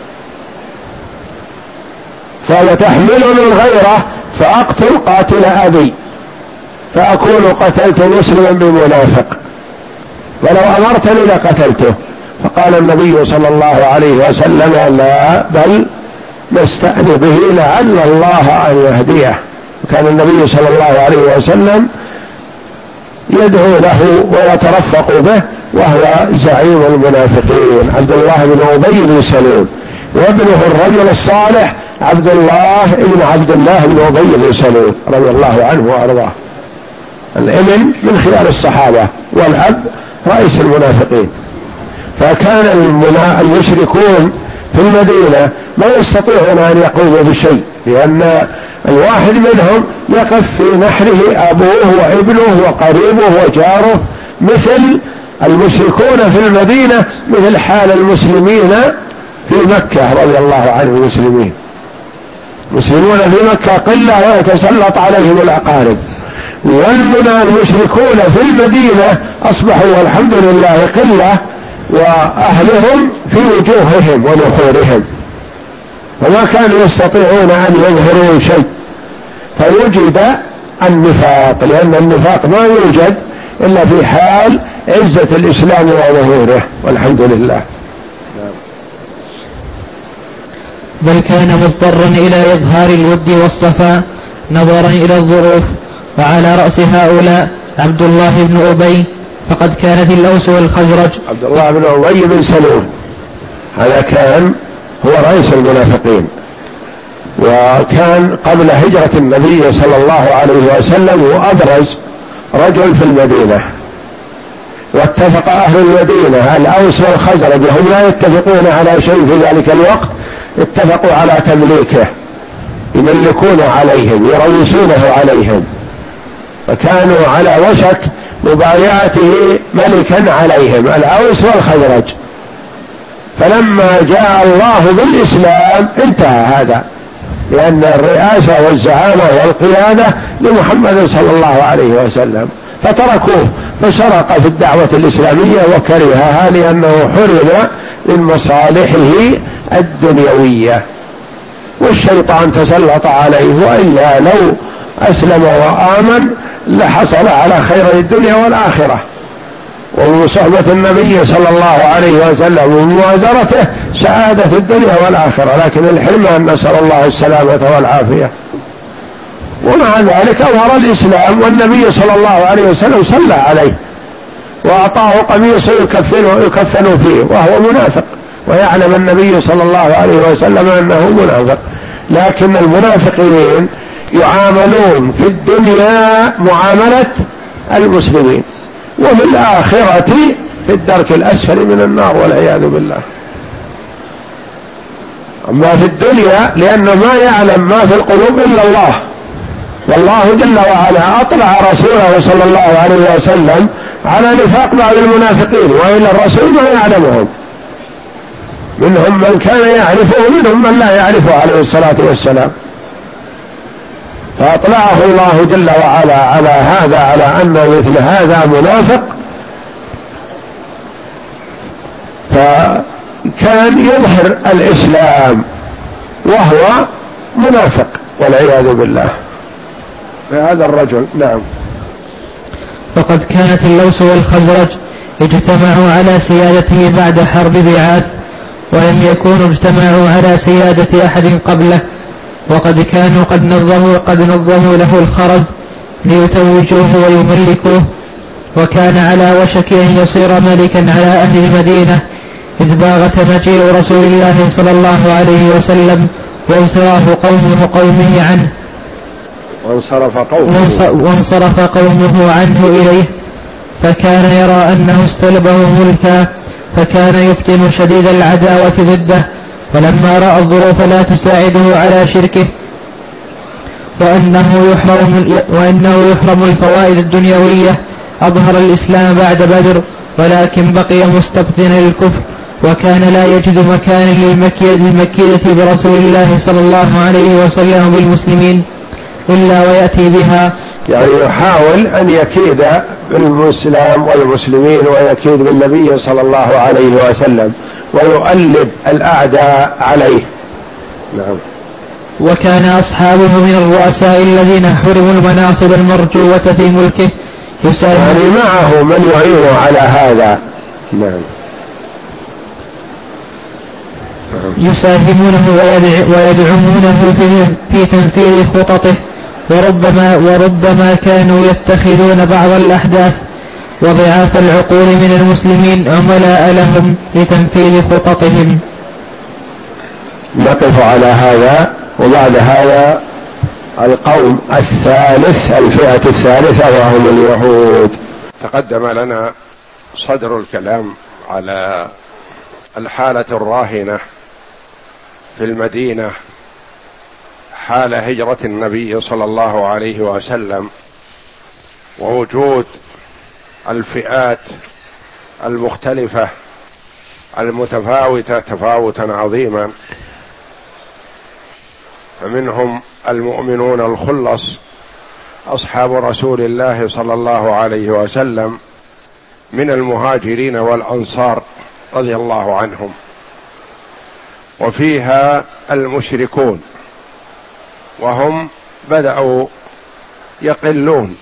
فيتحملني الغيرة فأقتل قاتل أبي فأكون قتلت مسلما بمنافق، ولو أمرتني لقتلته. فقال النبي صلى الله عليه وسلم لا بل نستأذن به لعل الله أن يهديه. وكان النبي صلى الله عليه وسلم يدعو له ويترفق به، وهو زعيم المنافقين عبد الله بن أبي بن سلول، وابنه الرجل الصالح عبد الله بن عبد الله بن أبي بن سلول رضي الله عنه وأرضاه. الابن من خيار الصحابة والأب رئيس المنافقين. فكان المشركون في المدينة ما يستطيعون أن يقوموا بشيء، لأن الواحد منهم يقف في نحره أبوه وابنه وقريبه وجاره، مثل المشركون في المدينة مثل حال المسلمين في مكة رضي الله عنه. المسلمين المسلمون في مكة قلة ويتسلط عليهم الأقارب، والمشركون في المدينة أصبحوا والحمد لله قلة وأهلهم في وجوههم ونحورهم، وما كانوا يستطيعون أن يظهروا شيء، فوجد النفاق، لأن النفاق ما يوجد إلا في حال عزة الإسلام وظهوره والحمد لله. بل كان مضطرا إلى إظهار الود والصفاء نظرا إلى الظروف. وعلى رأس هؤلاء عبد الله بن أبي، فقد كانت الأوس والخزرج. عبد الله بن أبي بن سلول هذا كان هو رئيس المنافقين، وكان قبل هجرة النبي صلى الله عليه وسلم وأبرز رجل في المدينة، واتفق أهل المدينة الأوس والخزرج هم لا يتفقون على شيء في ذلك الوقت، اتفقوا على تمليكه، يملكون عليهم يروسونه عليهم، فكانوا على وشك مبايعته ملكا عليهم الأوس والخزرج. فلما جاء الله بالإسلام انتهى هذا، لأن الرئاسة والزعامة والقيادة لمحمد صلى الله عليه وسلم، فتركوه فشرق في الدعوة الإسلامية وكرهها لأنه حرم من مصالحه الدنيوية، والشيطان تسلط عليه، وإلا لو أسلم وآمن لحصل على خير الدنيا والآخرة، ومصحبة النبي صلى الله عليه وسلم ومؤازرته سعادة الدنيا والآخرة، لكن الحرمان نسأل الله السلامة والعافية. ومع ذلك أظهر الإسلام، والنبي صلى الله عليه وسلم صلى عليه وأعطاه قميص يكفن, يكفن فيه وهو منافق، ويعلم النبي صلى الله عليه وسلم أنه منافق. لكن المنافقين يعاملون في الدنيا معاملة المسلمين، وفي الآخرة في الدرك الأسفل من النار والعياذ بالله. أما في الدنيا لأنه ما يعلم ما في القلوب إلا الله، والله جل وعلا أطلع رسوله صلى الله عليه وسلم على نفاق بعض المنافقين، وإلا الرسول ما يعلمهم، منهم من كان يعرفه ومنهم من لا يعرفه عليه الصلاة والسلام، فأطلعه الله جل وعلا على هذا، على أن مثل هذا منافق، فكان يظهر الإسلام وهو منافق والعياذ بالله. هذا الرجل نعم. فقد كانت اللوس والخزرج اجتمعوا على سيادته بعد حرب بعاث، ولم يكونوا اجتمعوا على سيادة أحد قبله، وقد كانوا قد نظموا, قد نظموا له الخرز ليتوجوه ويملكوه، وكان على وشك أن يصير ملكا على أهل المدينة، إذ باغت مجيء رسول الله صلى الله عليه وسلم وانصراف قومه قومه عنه وانصرف قومه, وانصرف قومه عنه إليه، فكان يرى أنه استلبه ملكا، فكان يبطن شديد العداوة ضده، فلما رأى الظروف لا تساعده على شركه وأنه يحرم, وأنه يحرم الفوائد الدنيوية، أظهر الإسلام بعد بدر، ولكن بقي مستبطنا للكفر، وكان لا يجد مكانا للمكيدة برسول الله صلى الله عليه وسلم بالمسلمين إلا ويأتي بها، يعني يحاول أن يكيد بالإسلام والمسلمين ويكيد بالنبي صلى الله عليه وسلم ويؤلب الأعداء عليه. نعم. وكان أصحابه من الرؤساء الذين حرموا المناصب المرجوة في ملكه يعني معه من يعين على هذا. نعم. يساهمونه ويدعمونه في تنفيذ خططه، وربما, وربما كانوا يتخذون بعض الأحداث وضعاف العقول من المسلمين عملاء لهم لتنفيذ خططهم. نقف على هذا، وبعد هذا القوم الثالث، الفئة الثالثة، وهم اليهود. تقدم لنا صدر الكلام على الحالة الراهنة في المدينة حال هجرة النبي صلى الله عليه وسلم، ووجود الفئات المختلفة المتفاوتة تفاوتا عظيما، فمنهم المؤمنون الخلص أصحاب رسول الله صلى الله عليه وسلم من المهاجرين والأنصار رضي الله عنهم، وفيها المشركون وهم بدأوا يقلون،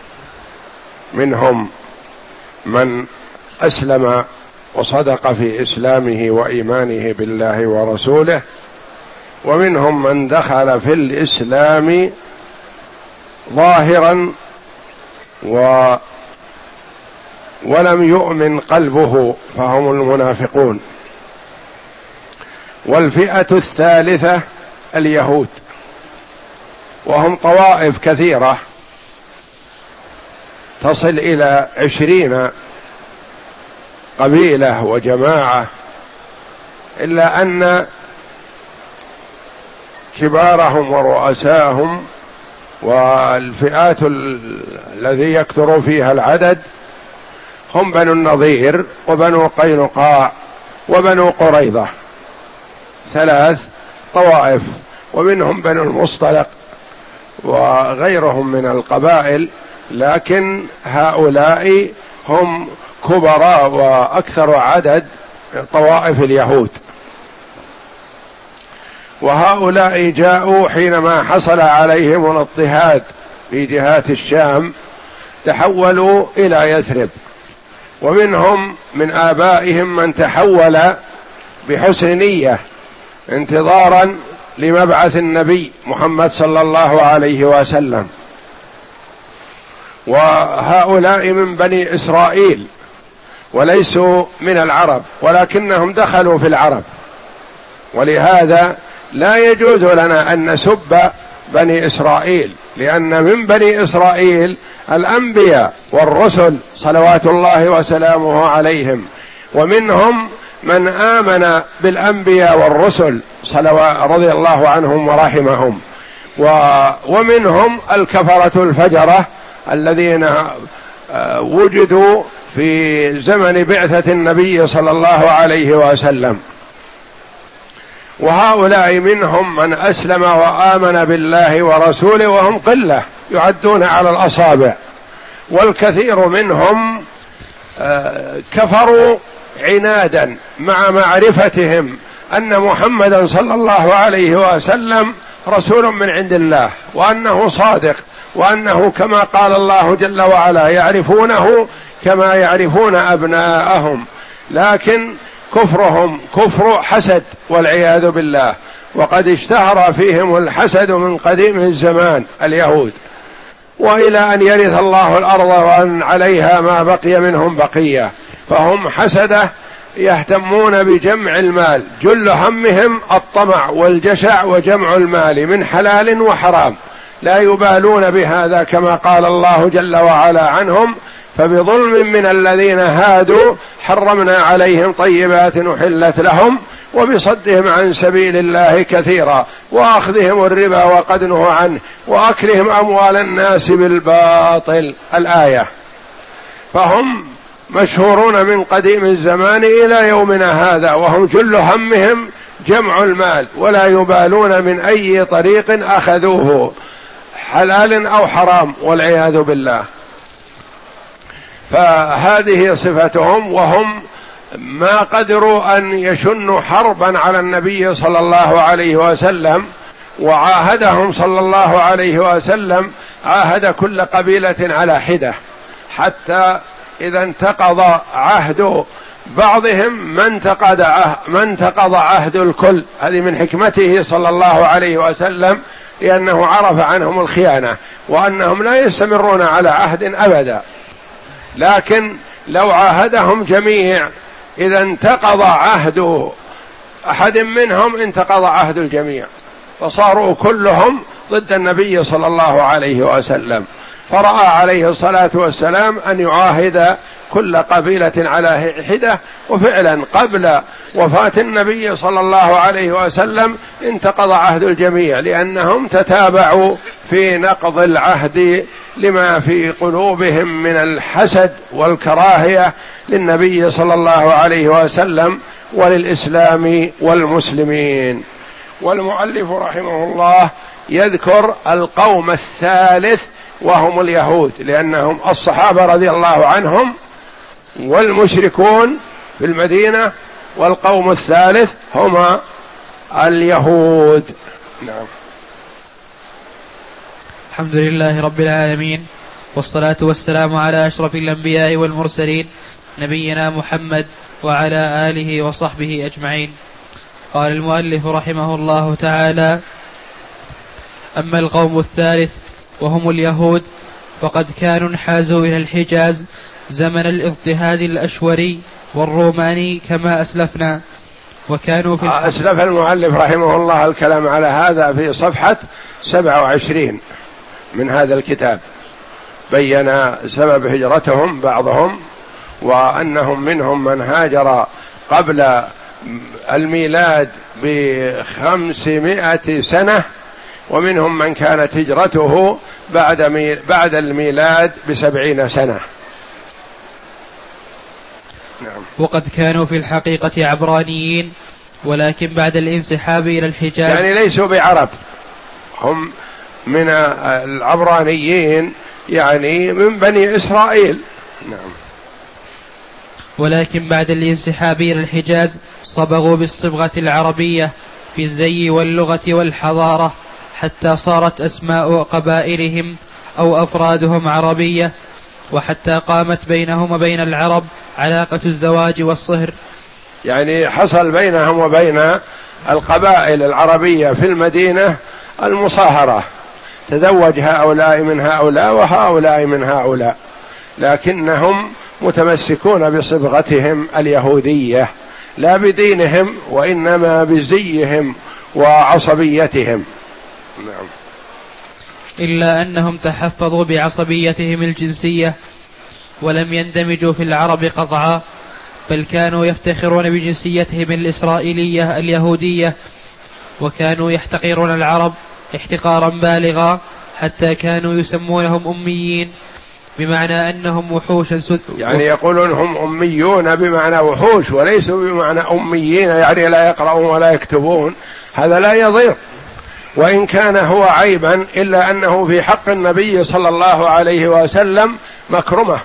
منهم من أسلم وصدق في إسلامه وإيمانه بالله ورسوله، ومنهم من دخل في الإسلام ظاهرا و ولم يؤمن قلبه فهم المنافقون. والفئة الثالثة اليهود، وهم طوائف كثيرة تصل إلى عشرين قبيلة وجماعة، إلا أن كبارهم ورؤساهم والفئات الذي يكثر فيها العدد هم بنو النضير وبنو قينقاع وبنو قريظة، ثلاث طوائف، ومنهم بنو المصطلق وغيرهم من القبائل، لكن هؤلاء هم كبراء وأكثر عدد طوائف اليهود. وهؤلاء جاءوا حينما حصل عليهم الاضطهاد في جهات الشام، تحولوا إلى يثرب، ومنهم من آبائهم من تحول بحسن نية انتظارا لمبعث النبي محمد صلى الله عليه وسلم. وهؤلاء من بني إسرائيل وليسوا من العرب، ولكنهم دخلوا في العرب، ولهذا لا يجوز لنا أن نسب بني إسرائيل، لأن من بني إسرائيل الأنبياء والرسل صلوات الله وسلامه عليهم، ومنهم من آمن بالأنبياء والرسل صلوات رضي الله عنهم ورحمهم، ومنهم الكفرة الفجرة الذين وجدوا في زمن بعثة النبي صلى الله عليه وسلم، وهؤلاء منهم من أسلم وآمن بالله ورسوله وهم قلة يعدون على الأصابع، والكثير منهم كفروا عنادا مع معرفتهم أن محمدا صلى الله عليه وسلم رسول من عند الله، وأنه صادق، وأنه كما قال الله جل وعلا يعرفونه كما يعرفون أبناءهم، لكن كفرهم كفر حسد والعياذ بالله، وقد اشتهر فيهم الحسد من قديم الزمان اليهود، وإلى أن يرث الله الأرض وأن عليها ما بقي منهم بقية، فهم حسده يهتمون بجمع المال، جل همهم الطمع والجشع وجمع المال من حلال وحرام، لا يبالون بهذا كما قال الله جل وعلا عنهم: فبظلم من الذين هادوا حرمنا عليهم طيبات أحلت لهم وبصدهم عن سبيل الله كثيرا وأخذهم الربا وقد نهوا عنه وأكلهم أموال الناس بالباطل. الآية. فهم مشهورون من قديم الزمان إلى يومنا هذا، وهم جل همهم جمع المال، ولا يبالون من أي طريق أخذوه حلال أو حرام والعياذ بالله. فهذه صفتهم، وهم ما قدروا أن يشنوا حربا على النبي صلى الله عليه وسلم، وعاهدهم صلى الله عليه وسلم عاهد كل قبيلة على حدة، حتى إذا انتقض عهد بعضهم ما انتقض عهد, ما انتقض عهد الكل. هذه من حكمته صلى الله عليه وسلم، لأنه عرف عنهم الخيانة وأنهم لا يستمرون على عهد أبدا، لكن لو عاهدهم جميع إذا انتقض عهد أحد منهم انتقض عهد الجميع، فصاروا كلهم ضد النبي صلى الله عليه وسلم، فرأى عليه الصلاة والسلام أن يعاهد كل قبيلة على حدة، وفعلا قبل وفاة النبي صلى الله عليه وسلم انتقض عهد الجميع، لأنهم تتابعوا في نقض العهد لما في قلوبهم من الحسد والكراهية للنبي صلى الله عليه وسلم وللإسلام والمسلمين. والمؤلف رحمه الله يذكر القوم الثالث وهم اليهود، لأنهم الصحابة رضي الله عنهم والمشركون في المدينة، والقوم الثالث هما اليهود. نعم. الحمد لله رب العالمين، والصلاة والسلام على أشرف الأنبياء والمرسلين نبينا محمد وعلى آله وصحبه أجمعين. قال المؤلف رحمه الله تعالى: أما القوم الثالث وهم اليهود فقد كانوا انحازوا إلى الحجاز زمن الاضطهاد الأشوري والروماني كما أسلفنا، وكانوا في أسلف المؤلف رحمه الله الكلام على هذا في صفحة سبعة وعشرين من هذا الكتاب، بين سبب هجرتهم بعضهم، وأنهم منهم من هاجر قبل الميلاد بخمسمائة سنة، ومنهم من كانت هجرته بعد بعد الميلاد بسبعين سنة. نعم. وقد كانوا في الحقيقة عبرانيين، ولكن بعد الانسحاب إلى الحجاز يعني ليسوا بعرب، هم من العبرانيين يعني من بني إسرائيل. نعم. ولكن بعد الانسحاب إلى الحجاز صبغوا بالصبغة العربية في الزي واللغة والحضارة، حتى صارت أسماء قبائلهم أو أفرادهم عربية، وحتى قامت بينهم وبين العرب علاقة الزواج والصهر. يعني حصل بينهم وبين القبائل العربية في المدينة المصاهرة، تزوج هؤلاء من هؤلاء وهؤلاء من هؤلاء، لكنهم متمسكون بصبغتهم اليهودية لا بدينهم، وإنما بزيهم وعصبيتهم. نعم. إلا أنهم تحفظوا بعصبيتهم الجنسية ولم يندمجوا في العرب قطعا، بل كانوا يفتخرون بجنسيتهم الإسرائيلية اليهودية، وكانوا يحتقرون العرب احتقارا بالغا حتى كانوا يسمونهم أميين بمعنى أنهم وحوش سد... يعني يقولون هم أميون بمعنى وحوش وليسوا بمعنى أميين يعني لا يقرؤون ولا يكتبون، هذا لا يضير، وإن كان هو عيبا إلا أنه في حق النبي صلى الله عليه وسلم مكرمة.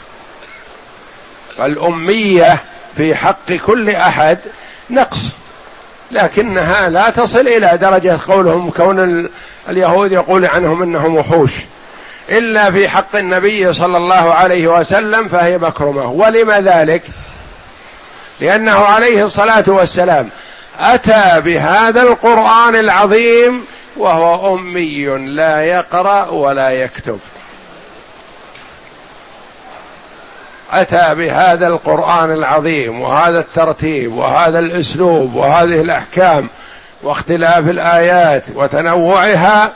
الأمية في حق كل أحد نقص، لكنها لا تصل إلى درجة قولهم كون اليهود يقول عنهم إنهم وحوش، إلا في حق النبي صلى الله عليه وسلم فهي مكرمة. ولم ذلك؟ لأنه عليه الصلاة والسلام أتى بهذا القرآن العظيم وهو أمي لا يقرأ ولا يكتب، أتى بهذا القرآن العظيم وهذا الترتيب وهذا الأسلوب وهذه الأحكام واختلاف الآيات وتنوعها،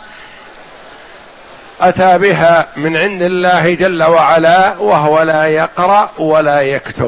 أتى بها من عند الله جل وعلا وهو لا يقرأ ولا يكتب.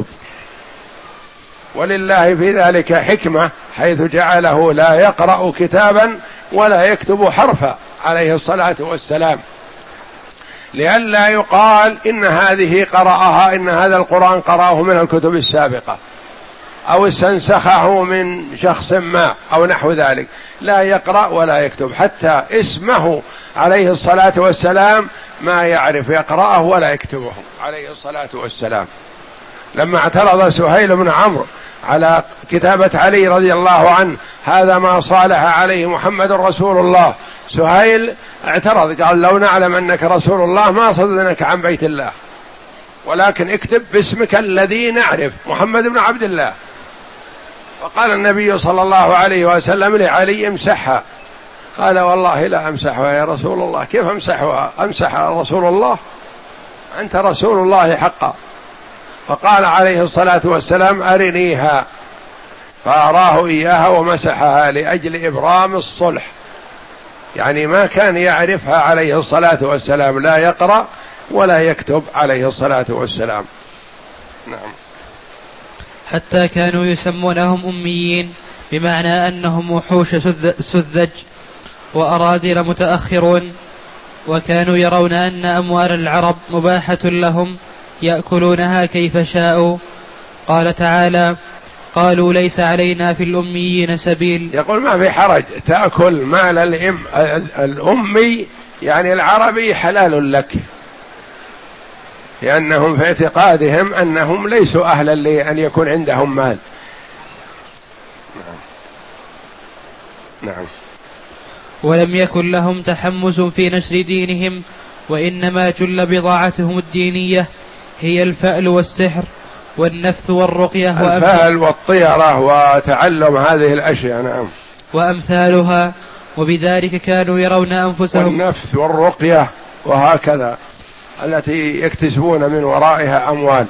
ولله في ذلك حكمة حيث جعله لا يقرأ كتابا ولا يكتب حرفا عليه الصلاة والسلام، لئلا يقال إن هذه قرأها إن هذا القرآن قرأه من الكتب السابقة أو استنسخه من شخص ما أو نحو ذلك. لا يقرأ ولا يكتب، حتى اسمه عليه الصلاة والسلام ما يعرف يقرأه ولا يكتبه عليه الصلاة والسلام. لما اعترض سهيل بن عمرو على كتابة علي رضي الله عنه هذا ما صالح عليه محمد رسول الله، سهيل اعترض قال لو نعلم أنك رسول الله ما صددناك عن بيت الله، ولكن اكتب باسمك الذي نعرف محمد بن عبد الله. فقال النبي صلى الله عليه وسلم لعلي امسحها، قال والله لا أمسحها يا رسول الله. كيف أمسحها؟ أمسحها رسول الله؟ أنت رسول الله حقا. فقال عليه الصلاة والسلام أرنيها، فأراه إياها ومسحها لأجل إبرام الصلح، يعني ما كان يعرفها عليه الصلاة والسلام، لا يقرأ ولا يكتب عليه الصلاة والسلام. نعم. حتى كانوا يسمونهم أميين بمعنى أنهم وحوش سذج وأراذل متأخرون، وكانوا يرون أن أموال العرب مباحة لهم يأكلونها كيف شاءوا. قال تعالى قالوا ليس علينا في الأميين سبيل. يقول ما في حرج تأكل مال الأم الأمي يعني العربي حلال لك، لأنهم في اعتقادهم أنهم ليسوا أهلا لأن يكون عندهم مال. نعم. نعم. ولم يكن لهم تحمس في نشر دينهم، وإنما جل بضاعتهم الدينية هي الفأل والسحر والنفث والرقية الفأل والطيرة وتعلم هذه الأشياء. نعم. وأمثالها، وبذلك كانوا يرون أنفسهم والنفث والرقية وهكذا التي يكتسبون من ورائها أموال.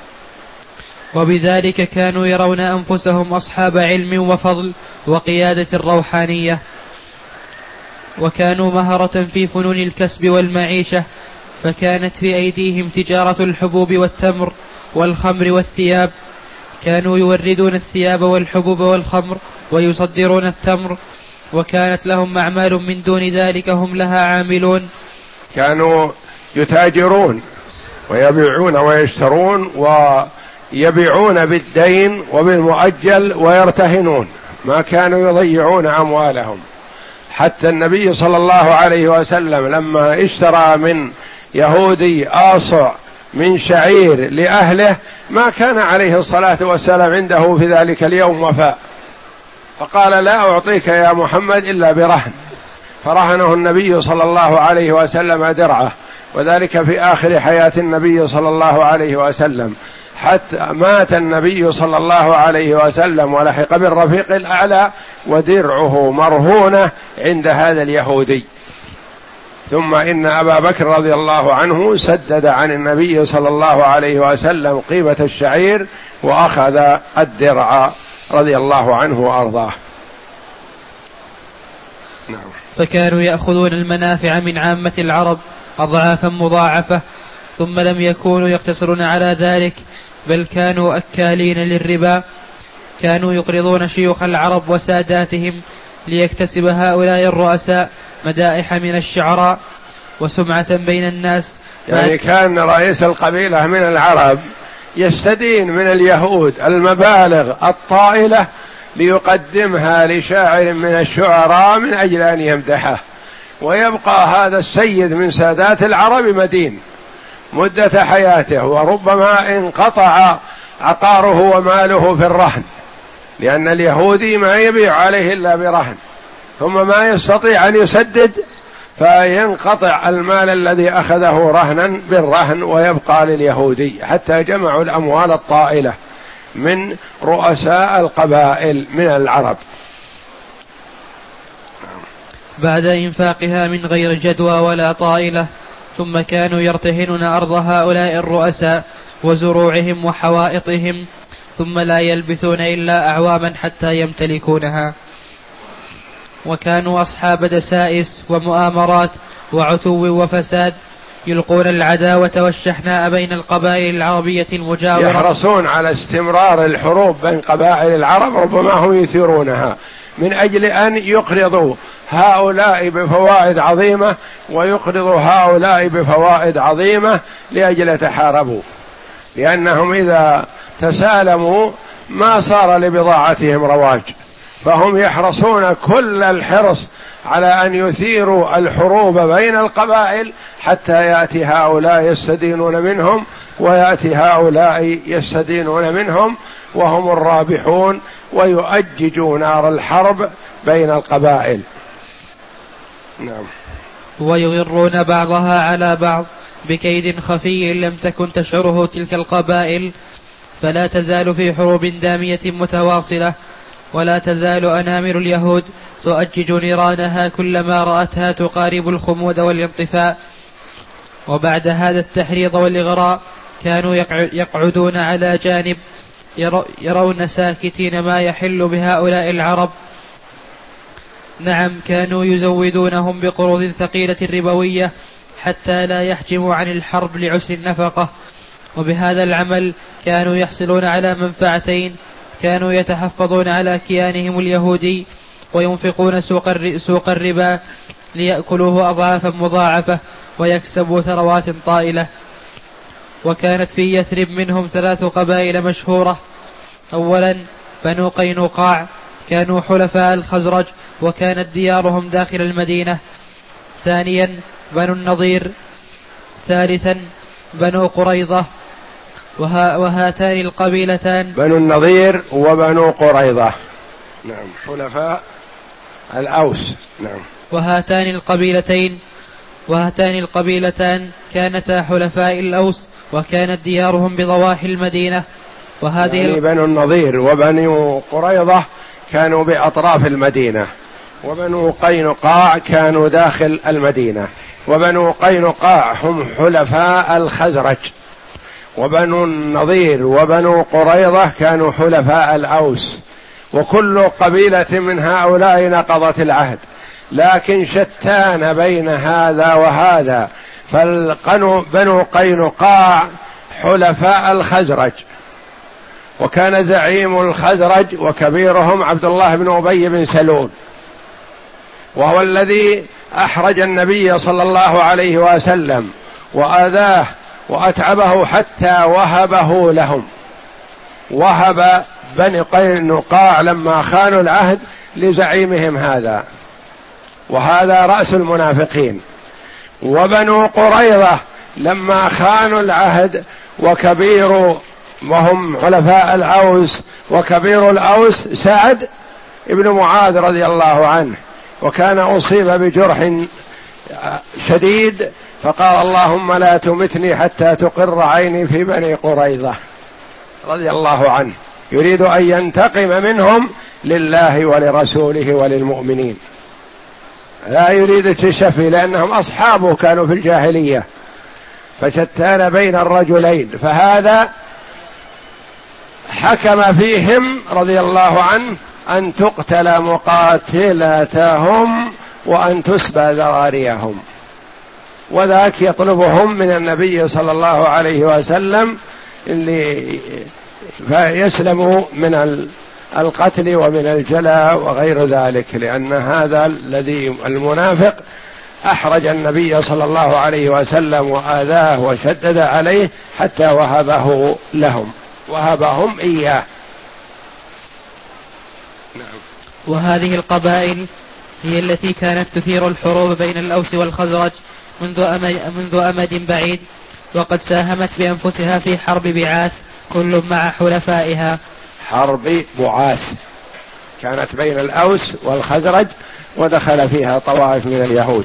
وبذلك كانوا يرون أنفسهم أصحاب علم وفضل وقيادة الروحانية، وكانوا مهرة في فنون الكسب والمعيشة، فكانت في أيديهم تجارة الحبوب والتمر والخمر والثياب. كانوا يوردون الثياب والحبوب والخمر ويصدرون التمر، وكانت لهم أعمال من دون ذلك هم لها عاملون. كانوا يتاجرون ويبيعون ويشترون ويبيعون بالدين وبالمؤجل ويرتهنون، ما كانوا يضيعون أموالهم. حتى النبي صلى الله عليه وسلم لما اشترى من يهودي آصع من شعير لأهله ما كان عليه الصلاة والسلام عنده في ذلك اليوم وفاء، فقال لا أعطيك يا محمد إلا برهن، فرهنه النبي صلى الله عليه وسلم درعه، وذلك في آخر حياة النبي صلى الله عليه وسلم، حتى مات النبي صلى الله عليه وسلم ولحق بالرفيق الأعلى ودرعه مرهونة عند هذا اليهودي. ثم إن أبا بكر رضي الله عنه سدد عن النبي صلى الله عليه وسلم قيمة الشعير وأخذ الدرع رضي الله عنه وأرضاه. نعم. فكانوا يأخذون المنافع من عامة العرب أضعافا مضاعفة، ثم لم يكونوا يقتصرون على ذلك، بل كانوا أكالين للربا. كانوا يقرضون شيوخ العرب وساداتهم ليكتسب هؤلاء الرؤساء مدائح من الشعراء وسمعة بين الناس. يعني كان رئيس القبيلة من العرب يستدين من اليهود المبالغ الطائلة ليقدمها لشاعر من الشعراء من أجل أن يمدحه، ويبقى هذا السيد من سادات العرب مدين مدة حياته، وربما انقطع عقاره وماله في الرهن، لأن اليهودي ما يبيع عليه إلا برهن، ثم ما يستطيع أن يسدد فينقطع المال الذي أخذه رهنا بالرهن ويبقى لليهودي، حتى جمعوا الأموال الطائلة من رؤساء القبائل من العرب بعد إنفاقها من غير جدوى ولا طائلة. ثم كانوا يرتهنون أرض هؤلاء الرؤساء وزروعهم وحوائطهم، ثم لا يلبثون إلا أعواما حتى يمتلكونها. وكانوا أصحاب دسائس ومؤامرات وعتو وفساد، يلقون العداوة والشحناء بين القبائل العربية المجاورة، يحرصون على استمرار الحروب بين قبائل العرب، ربما هم يثيرونها من أجل أن يقرضوا هؤلاء بفوائد عظيمة ويقرضوا هؤلاء بفوائد عظيمة لأجل يتحاربوا، لأنهم إذا تسالموا ما صار لبضاعتهم رواج، فهم يحرصون كل الحرص على أن يثيروا الحروب بين القبائل حتى يأتي هؤلاء يستدينون منهم ويأتي هؤلاء يستدينون منهم وهم الرابحون، ويؤججوا نار الحرب بين القبائل. نعم. ويغرون بعضها على بعض بكيد خفي لم تكن تشعره تلك القبائل، فلا تزال في حروب دامية متواصلة، ولا تزال أنامل اليهود تؤجج نيرانها كلما رأتها تقارب الخمود والانطفاء. وبعد هذا التحريض والإغراء كانوا يقعدون على جانب يرون ساكتين ما يحل بهؤلاء العرب. نعم، كانوا يزودونهم بقروض ثقيلة ربوية حتى لا يحجموا عن الحرب لعسر النفقة. وبهذا العمل كانوا يحصلون على منفعتين: كانوا يتحفظون على كيانهم اليهودي، وينفقون سوق, سوق الربا ليأكلوه أضعافا مضاعفة ويكسبوا ثروات طائلة. وكانت في يثرب منهم ثلاث قبائل مشهورة: أولا بنو قينقاع، كانوا حلفاء الخزرج وكانت ديارهم داخل المدينة. ثانيا بنو النضير. ثالثا بنو قريظة. وها وهاتان القبيلتان بنو النضير وبنو قريظة، نعم، حلفاء الأوس. نعم. وهاتان القبيلتين وهاتان القبيلتان كانتا حلفاء الأوس، وكانت ديارهم بضواحي المدينة. وهذه يعني بنو النضير وبنو قريظة كانوا بأطراف المدينة، وبنو قينقاع كانوا داخل المدينة. وبنو قينقاع هم حلفاء الخزرج، وبنو النضير وبنو قريظة كانوا حلفاء الأوس. وكل قبيلة من هؤلاء نقضت العهد، لكن شتان بين هذا وهذا. فبنو قينقاع حلفاء الخزرج، وكان زعيم الخزرج وكبيرهم عبد الله بن أبي بن سلول، وهو الذي أحرج النبي صلى الله عليه وسلم وآذاه وأتعبه حتى وهبه لهم. وهب بني قينقاع لما خانوا العهد لزعيمهم هذا، وهذا رأس المنافقين. وبنو قريظة لما خانوا العهد وكبير وهم حلفاء الأوس، وكبير الأوس سعد ابن معاذ رضي الله عنه، وكان أصيب بجرح شديد، فقال: اللهم لا تمتني حتى تقر عيني في بني قريظة، رضي الله عنه، يريد أن ينتقم منهم لله ولرسوله وللمؤمنين، لا يريد التشفي، لأنهم أصحابه كانوا في الجاهلية، فشتان بين الرجلين. فهذا حكم فيهم رضي الله عنه أن تقتل مقاتلتهم وأن تسبى ذراريهم، وذاك يطلبهم من النبي صلى الله عليه وسلم اللي فيسلموا من القتل ومن الجلاء وغير ذلك، لأن هذا الذي المنافق أحرج النبي صلى الله عليه وسلم وآذاه وشدد عليه حتى وهبه لهم، وهبهم إياه. نعم. وهذه القبائل هي التي كانت تثير الحروب بين الأوس والخزرج منذ أمد, منذ أمد بعيد، وقد ساهمت بأنفسها في حرب بعاث كل مع حلفائها. حرب بعاث كانت بين الأوس والخزرج ودخل فيها طوائف من اليهود.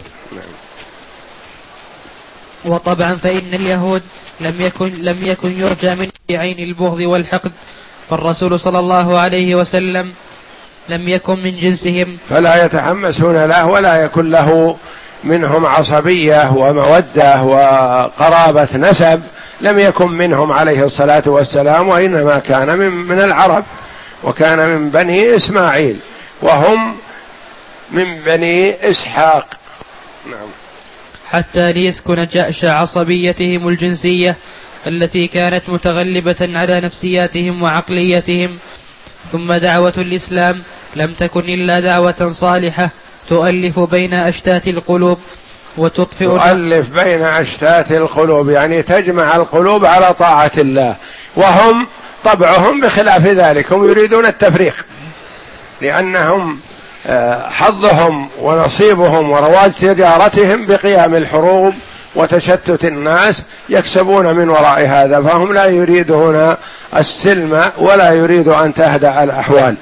وطبعا فإن اليهود لم يكن, لم يكن يرجى من عين البغض والحقد، فالرسول صلى الله عليه وسلم لم يكن من جنسهم، فلا يتحمسون له ولا يكن له منهم عصبية ومودة وقرابة نسب، لم يكن منهم عليه الصلاة والسلام، وإنما كان من, من العرب، وكان من بني إسماعيل وهم من بني إسحاق. نعم. حتى ليسكن جأش عصبيتهم الجنسية التي كانت متغلبة على نفسياتهم وعقليتهم. ثم دعوة الإسلام لم تكن إلا دعوة صالحة تؤلف بين أشتات القلوب وتطفئ تؤلف بين أشتات القلوب، يعني تجمع القلوب على طاعة الله، وهم طبعهم بخلاف ذلك، هم يريدون التفريق، لأنهم حظهم ونصيبهم ورواج تجارتهم بقيام الحروب وتشتت الناس، يكسبون من وراء هذا، فهم لا يريدون السلم ولا يريد أن تهدأ الأحوال.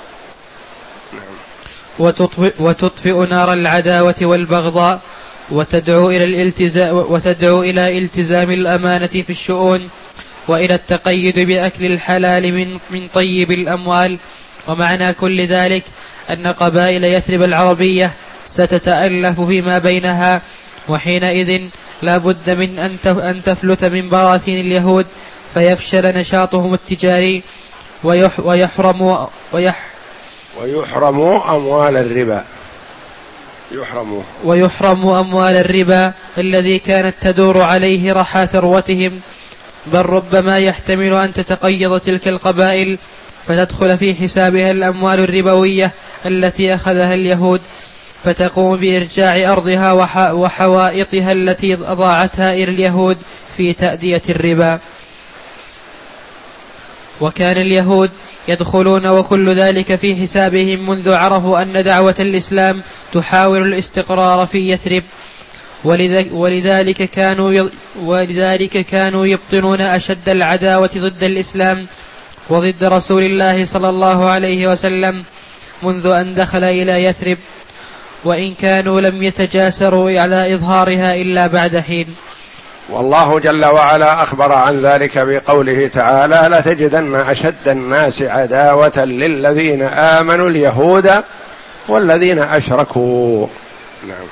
وتطفئ, وتطفئ نار العداوة والبغضاء، وتدعو إلى الالتزام وتدعو إلى التزام الأمانة في الشؤون، وإلى التقيد بأكل الحلال من من طيب الأموال. ومعنى كل ذلك أن قبائل يثرب العربية ستتألف فيما بينها، وحينئذ لا بد من أن تفلت من براثين اليهود، فيفشل نشاطهم التجاري ويحرموا ويح ويحرموا أموال الربا يحرموا ويحرموا أموال الربا الذي كانت تدور عليه رحى ثروتهم. بل ربما يحتمل أن تتقيض تلك القبائل فتدخل في حسابها الأموال الربوية التي أخذها اليهود، فتقوم بإرجاع أرضها وحوائطها التي أضاعتها إلى اليهود في تأدية الربا. وكان اليهود يدخلون وكل ذلك في حسابهم منذ عرفوا أن دعوة الإسلام تحاول الاستقرار في يثرب، ولذلك كانوا ولذلك كانوا يبطنون أشد العداوة ضد الإسلام وضد رسول الله صلى الله عليه وسلم منذ أن دخل إلى يثرب، وإن كانوا لم يتجاسروا على إظهارها إلا بعد حين. والله جل وعلا أخبر عن ذلك بقوله تعالى: لتجدن أشد الناس عداوة للذين آمنوا اليهود والذين أشركوا. نعم.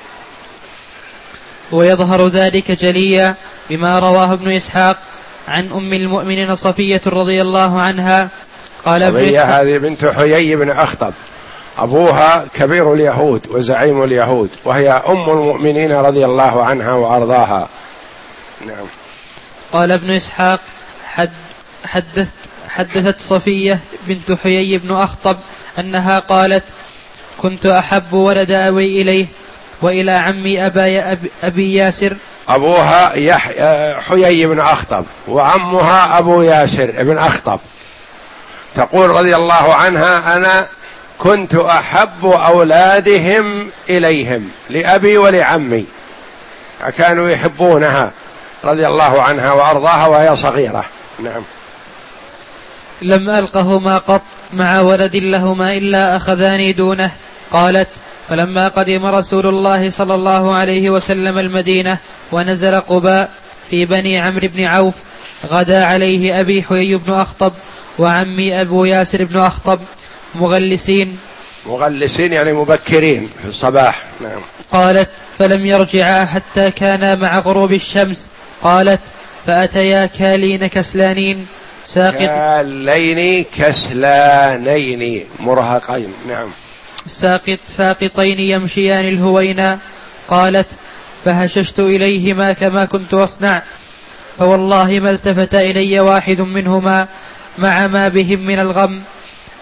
ويظهر ذلك جليا بما رواه ابن إسحاق عن أم المؤمنين صفية رضي الله عنها قال ابن إسحاق: هذه بنت حيي بن أخطب، أبوها كبير اليهود وزعيم اليهود، وهي أم المؤمنين رضي الله عنها وأرضاها. نعم. قال ابن إسحاق: حد حدثت, حدثت صفية بنت حيي بن أخطب أنها قالت: كنت أحب ولد أبي إليه وإلى عمي أبا أبي ياسر. أبوها حيي بن أخطب وعمها أبو ياسر بن أخطب. تقول رضي الله عنها: أنا كنت أحب أولادهم إليهم، لأبي ولعمي، كانوا يحبونها رضي الله عنها وأرضاها وهي صغيرة. نعم. لم ألقهما قط مع ولد لهما إلا أخذاني دونه. قالت: فلما قدم رسول الله صلى الله عليه وسلم المدينة ونزل قباء في بني عمرو بن عوف، غدا عليه أبي حيي بن أخطب وعمي أبو ياسر بن أخطب مغلسين مغلسين يعني مبكرين في الصباح. نعم. قالت: فلم يرجعا حتى كانا مع غروب الشمس. قالت: فأتيا كالين كسلانين ساقط كالين كسلانين مرهقين. نعم. ساقط ساقطين يمشيان الهوينا. قالت: فهششت إليهما كما كنت أصنع، فوالله ما التفت إلي واحد منهما مع ما بهم من الغم،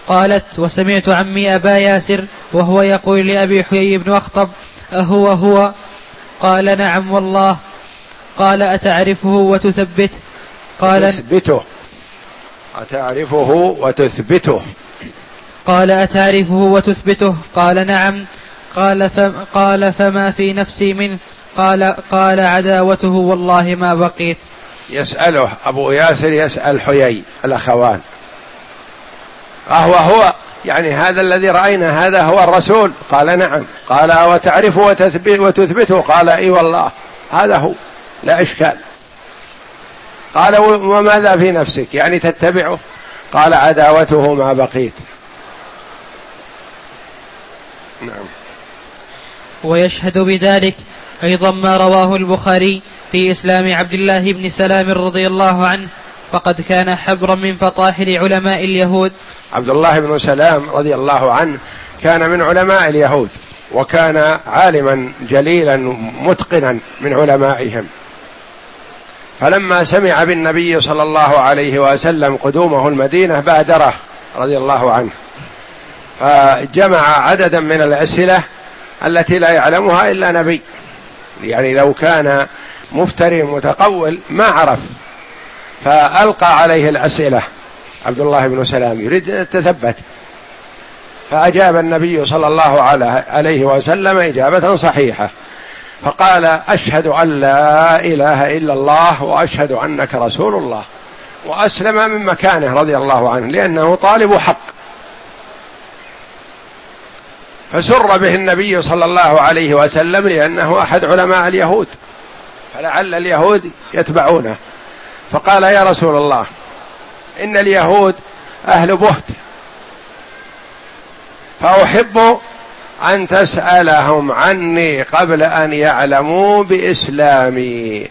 قالت: وسمعت عمي أبا ياسر وهو يقول لأبي حيي بن أخطب: أهو هو؟ قال: نعم والله. قال: أتعرفه وتثبته؟ قال: تثبته. أتعرفه وتثبته. قال: أتعرفه وتثبته؟ قال: نعم. قال: فما, قال فما في نفسي منه؟ قال قال عداوته والله ما بقيت. يسأله أبو ياسر، يسأل حيي الأخوان: أهو هو؟ يعني هذا الذي رأينا هذا هو الرسول؟ قال: نعم. قال: وتعرفه وتثبته؟ قال: إي والله هذا هو، لا إشكال. قال: وماذا في نفسك؟ يعني تتبعه؟ قال: عداوته ما بقيت. نعم. ويشهد بذلك أيضا ما رواه البخاري في إسلام عبد الله بن سلام رضي الله عنه، فقد كان حبرا من فطاحل علماء اليهود. عبد الله بن سلام رضي الله عنه كان من علماء اليهود، وكان عالما جليلا متقنا من علمائهم، فلما سمع بالنبي صلى الله عليه وسلم قدومه المدينة بادره رضي الله عنه، فجمع عددا من الأسئلة التي لا يعلمها إلا نبي، يعني لو كان مفتري متقول ما عرف، فألقى عليه الأسئلة عبد الله بن سلام يريد التثبت، فأجاب النبي صلى الله عليه وسلم إجابة صحيحة، فقال: أشهد أن لا إله إلا الله وأشهد أنك رسول الله، وأسلم من مكانه رضي الله عنه لأنه طالب حق. فسر به النبي صلى الله عليه وسلم لأنه أحد علماء اليهود، فلعل اليهود يتبعونه، فقال: يا رسول الله، إن اليهود أهل بهت، فأحب أن تسألهم عني قبل أن يعلموا بإسلامي.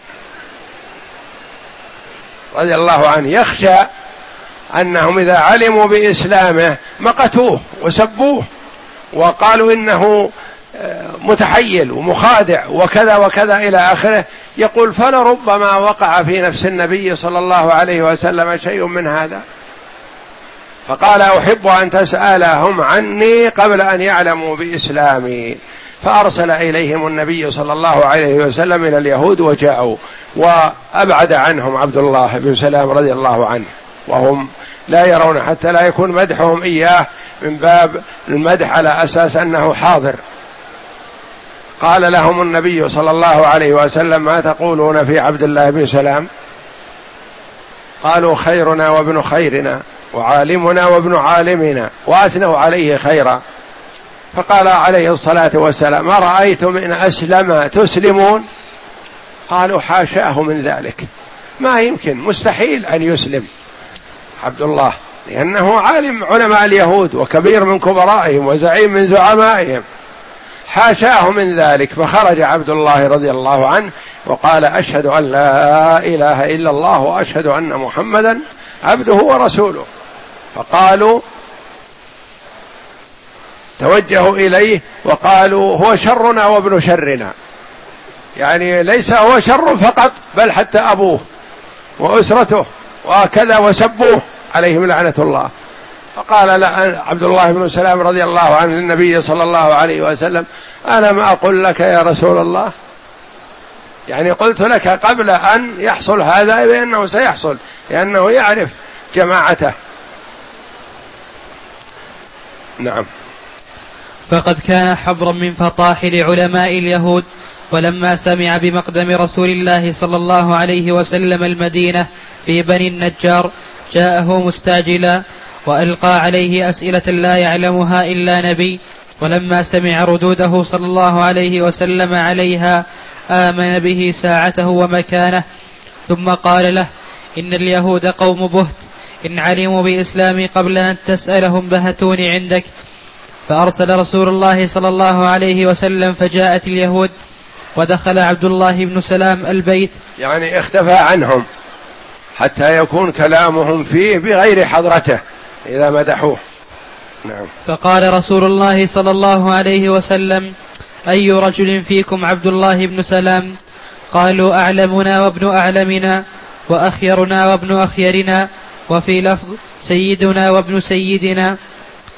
رضي الله عنه يخشى أنهم إذا علموا بإسلامه مقتوه وسبوه وقالوا إنه متحيل ومخادع وكذا وكذا إلى آخره، يقول: فلربما وقع في نفس النبي صلى الله عليه وسلم شيء من هذا. فقال: أحب أن تسألهم عني قبل أن يعلموا بإسلامي. فأرسل إليهم النبي صلى الله عليه وسلم إلى اليهود وجاءوا، وأبعد عنهم عبد الله بن سلام رضي الله عنه، وهم لا يرون، حتى لا يكون مدحهم إياه من باب المدح على أساس أنه حاضر. قال لهم النبي صلى الله عليه وسلم: ما تقولون في عبد الله بن سلام؟ قالوا: خيرنا وابن خيرنا وعالمنا وابن عالمنا، وأثنوا عليه خيرا. فقال عليه الصلاة والسلام: ما رأيتم إن أسلم تسلمون؟ قالوا: حاشاه من ذلك، ما يمكن، مستحيل أن يسلم عبد الله، لأنه عالم علماء اليهود وكبير من كبرائهم وزعيم من زعمائهم، حاشاه من ذلك. فخرج عبد الله رضي الله عنه وقال: أشهد أن لا إله إلا الله وأشهد أن محمدا عبده ورسوله. فقالوا، توجهوا إليه وقالوا: هو شرنا وابن شرنا، يعني ليس هو شر فقط بل حتى أبوه وأسرته وكذا، وسبوه عليهم لعنة الله. فقال لا عبد الله بن سلام رضي الله عنه للنبي صلى الله عليه وسلم: أنا ما أقول لك يا رسول الله، يعني قلت لك قبل أن يحصل هذا بأنه سيحصل، لأنه يعرف جماعته. نعم. فقد كان حبرا من فطاحل علماء اليهود، ولما سمع بمقدم رسول الله صلى الله عليه وسلم المدينة في بني النجار جاءه مستعجلا، وألقى عليه أسئلة لا يعلمها إلا نبي، ولما سمع ردوده صلى الله عليه وسلم عليها آمن به ساعته ومكانه، ثم قال له: إن اليهود قوم بهت، إن علموا بإسلامي قبل أن تسألهم بهتوني عندك. فأرسل رسول الله صلى الله عليه وسلم، فجاءت اليهود، ودخل عبد الله بن سلام البيت، يعني اختفى عنهم حتى يكون كلامهم فيه بغير حضرته إذا مدحوه. نعم. فقال رسول الله صلى الله عليه وسلم: أي رجل فيكم عبد الله بن سلام؟ قالوا: أعلمنا وابن أعلمنا، وأخيرنا وابن أخيرنا، وفي لفظ سيدنا وابن سيدنا.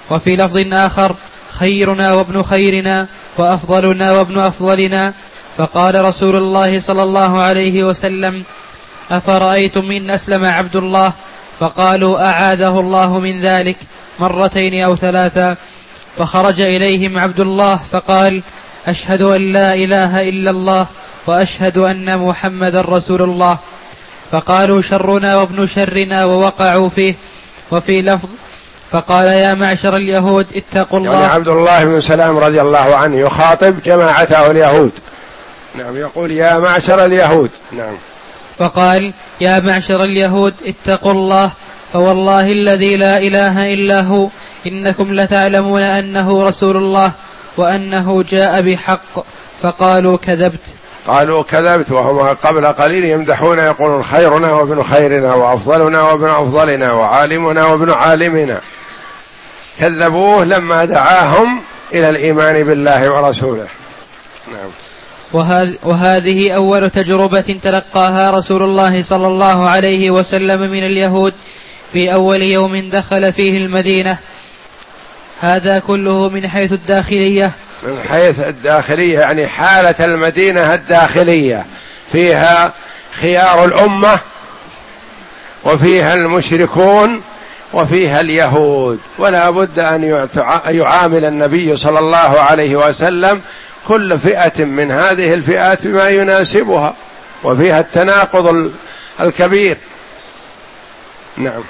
وفي لفظ آخر: خيرنا وابن خيرنا وأفضلنا وابن أفضلنا. فقال رسول الله صلى الله عليه وسلم: أفرأيتم إن أسلم عبد الله؟ فقالوا: أعاذه الله من ذلك، مرتين أو ثلاثا. فخرج إليهم عبد الله فقال: أشهد أن لا إله إلا الله وأشهد أن محمد رسول الله. فقالوا: شرنا وابن شرنا، ووقعوا فيه. وفي لفظ: فقال: يا معشر اليهود اتقوا الله. يعني عبد الله بن سلام رضي الله عنه يخاطب جماعته اليهود. نعم، يقول: يا معشر اليهود. نعم. فقال: يا معشر اليهود اتقوا الله، فوالله الذي لا إله إلا هو إنكم لتعلمون أنه رسول الله وأنه جاء بحق. فقالوا: كذبت. قالوا: كذبت، وهم قبل قليل يمدحون يقولون: خيرنا وابن خيرنا وأفضلنا وابن أفضلنا وعالمنا وابن عالمنا. كذبوه لما دعاهم إلى الإيمان بالله ورسوله. نعم. وهذه أول تجربة تلقاها رسول الله صلى الله عليه وسلم من اليهود في أول يوم دخل فيه المدينة. هذا كله من حيث الداخلية. من حيث الداخلية يعني حالة المدينة الداخلية، فيها خيار الأمة وفيها المشركون وفيها اليهود، ولا بد أن يعامل النبي صلى الله عليه وسلم كل فئة من هذه الفئات بما يناسبها، وفيها التناقض الكبير. نعم.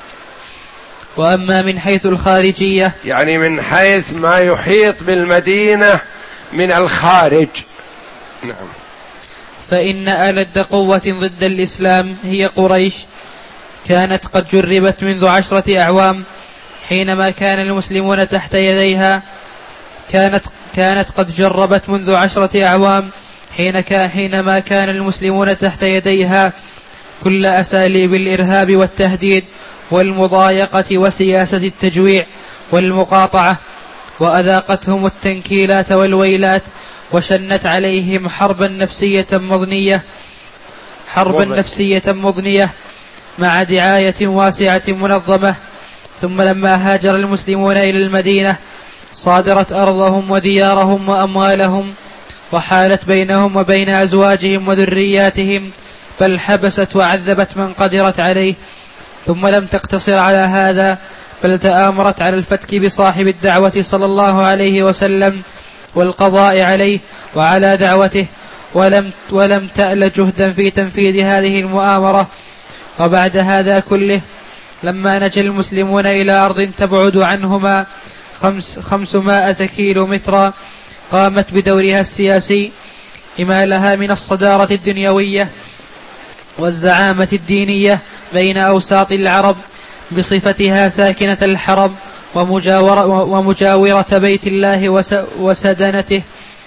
وأما من حيث الخارجية يعني من حيث ما يحيط بالمدينة من الخارج. نعم. فإن ألد قوة ضد الإسلام هي قريش، كانت قد جربت منذ عشرة أعوام حينما كان المسلمون تحت يديها. كانت كانت قد جربت منذ عشرة أعوام حين كان حينما كان المسلمون تحت يديها كل أساليب الإرهاب والتهديد والمضايقة وسياسة التجويع والمقاطعة، وأذاقتهم التنكيلات والويلات، وشنت عليهم حربا نفسية مضنية حربا نفسية مضنية مع دعاية واسعة منظمة. ثم لما هاجر المسلمون إلى المدينة صادرت أرضهم وديارهم وأموالهم، وحالت بينهم وبين أزواجهم وذرياتهم، بل حبست وعذبت من قدرت عليه. ثم لم تقتصر على هذا، بل تآمرت على الفتك بصاحب الدعوة صلى الله عليه وسلم والقضاء عليه وعلى دعوته، ولم, ولم تأل جهدا في تنفيذ هذه المؤامرة. وبعد هذا كله لما نجا المسلمون إلى أرض تبعد عنهما خمس خمسمائة كيلو مترا، قامت بدورها السياسي لما لها من الصدارة الدنيوية والزعامة الدينية بين أوساط العرب بصفتها ساكنة الحرم ومجاورة, ومجاورة بيت الله وسدنته،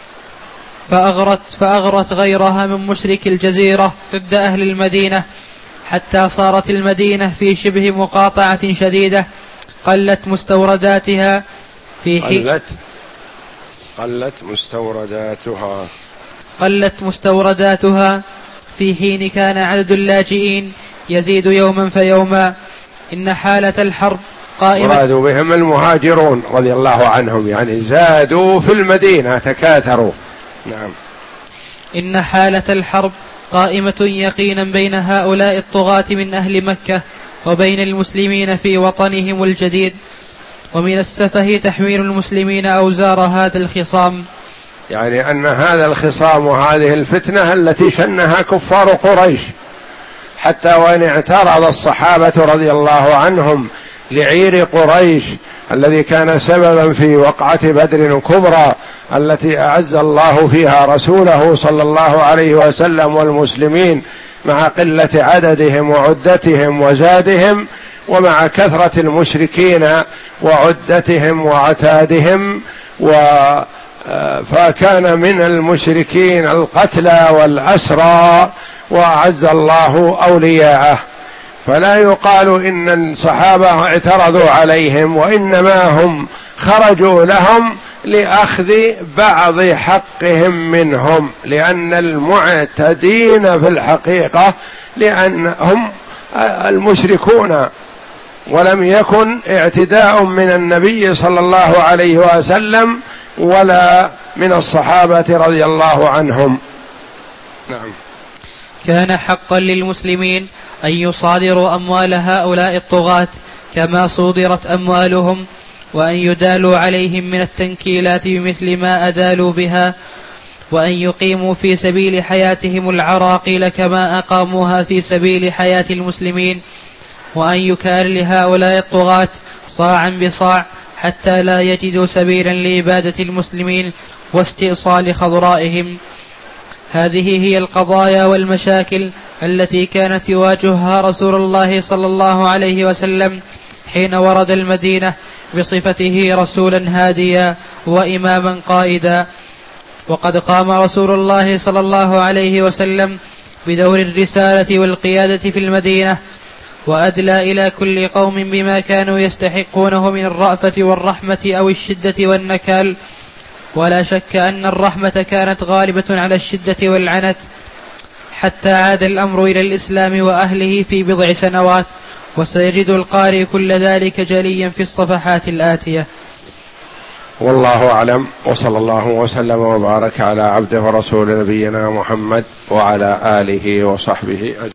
فأغرت, فأغرت غيرها من مشرك الجزيرة ضد أهل المدينة، حتى صارت المدينة في شبه مقاطعة شديدة. قلت مستورداتها في حين قلت, قلت مستورداتها قلت مستورداتها في حين كان عدد اللاجئين يزيد يوما فيوما. إن حالة الحرب قائمة. مرادوا بهم المهاجرون رضي الله عنهم، يعني زادوا في المدينة تكاثروا. نعم. إن حالة الحرب قائمة يقينا بين هؤلاء الطغاة من أهل مكة وبين المسلمين في وطنهم الجديد، ومن السفه تحميل المسلمين أوزار هذا الخصام. يعني أن هذا الخصام وهذه الفتنة التي شنها كفار قريش، حتى وإن اعترض الصحابة رضي الله عنهم لعير قريش الذي كان سببا في وقعة بدر الكبرى التي أعز الله فيها رسوله صلى الله عليه وسلم والمسلمين، مع قلة عددهم وعدتهم وزادهم، ومع كثرة المشركين وعدتهم وعتادهم، و فكان من المشركين القتلى والأسرى، وأعز الله أولياءه. فلا يقال إن الصحابة اعترضوا عليهم، وإنما هم خرجوا لهم لأخذ بعض حقهم منهم، لأن المعتدين في الحقيقة لأنهم المشركون ولم يكن اعتداء من النبي صلى الله عليه وسلم ولا من الصحابة رضي الله عنهم. نعم. كان حقا للمسلمين أن يصادروا أموال هؤلاء الطغاة كما صودرت أموالهم، وأن يدالوا عليهم من التنكيلات بمثل ما أدالوا بها، وأن يقيموا في سبيل حياتهم العراقيل كما أقاموها في سبيل حياة المسلمين، وأن يكال لهؤلاء الطغاة صاعا بصاع حتى لا يجدوا سبيلا لإبادة المسلمين واستئصال خضرائهم. هذه هي القضايا والمشاكل التي كانت يواجهها رسول الله صلى الله عليه وسلم حين ورد المدينة بصفته رسولا هاديا وإماما قائدا. وقد قام رسول الله صلى الله عليه وسلم بدور الرسالة والقيادة في المدينة، وأدلى إلى كل قوم بما كانوا يستحقونه من الرأفة والرحمة أو الشدة والنكال. ولا شك أن الرحمة كانت غالبة على الشدة والعنت، حتى عاد الأمر إلى الإسلام وأهله في بضع سنوات، وسيجد القارئ كل ذلك جليا في الصفحات الآتية. والله أعلم، وصلى الله وسلم وبارك على عبده ورسول نبينا محمد وعلى آله وصحبه أجمعين.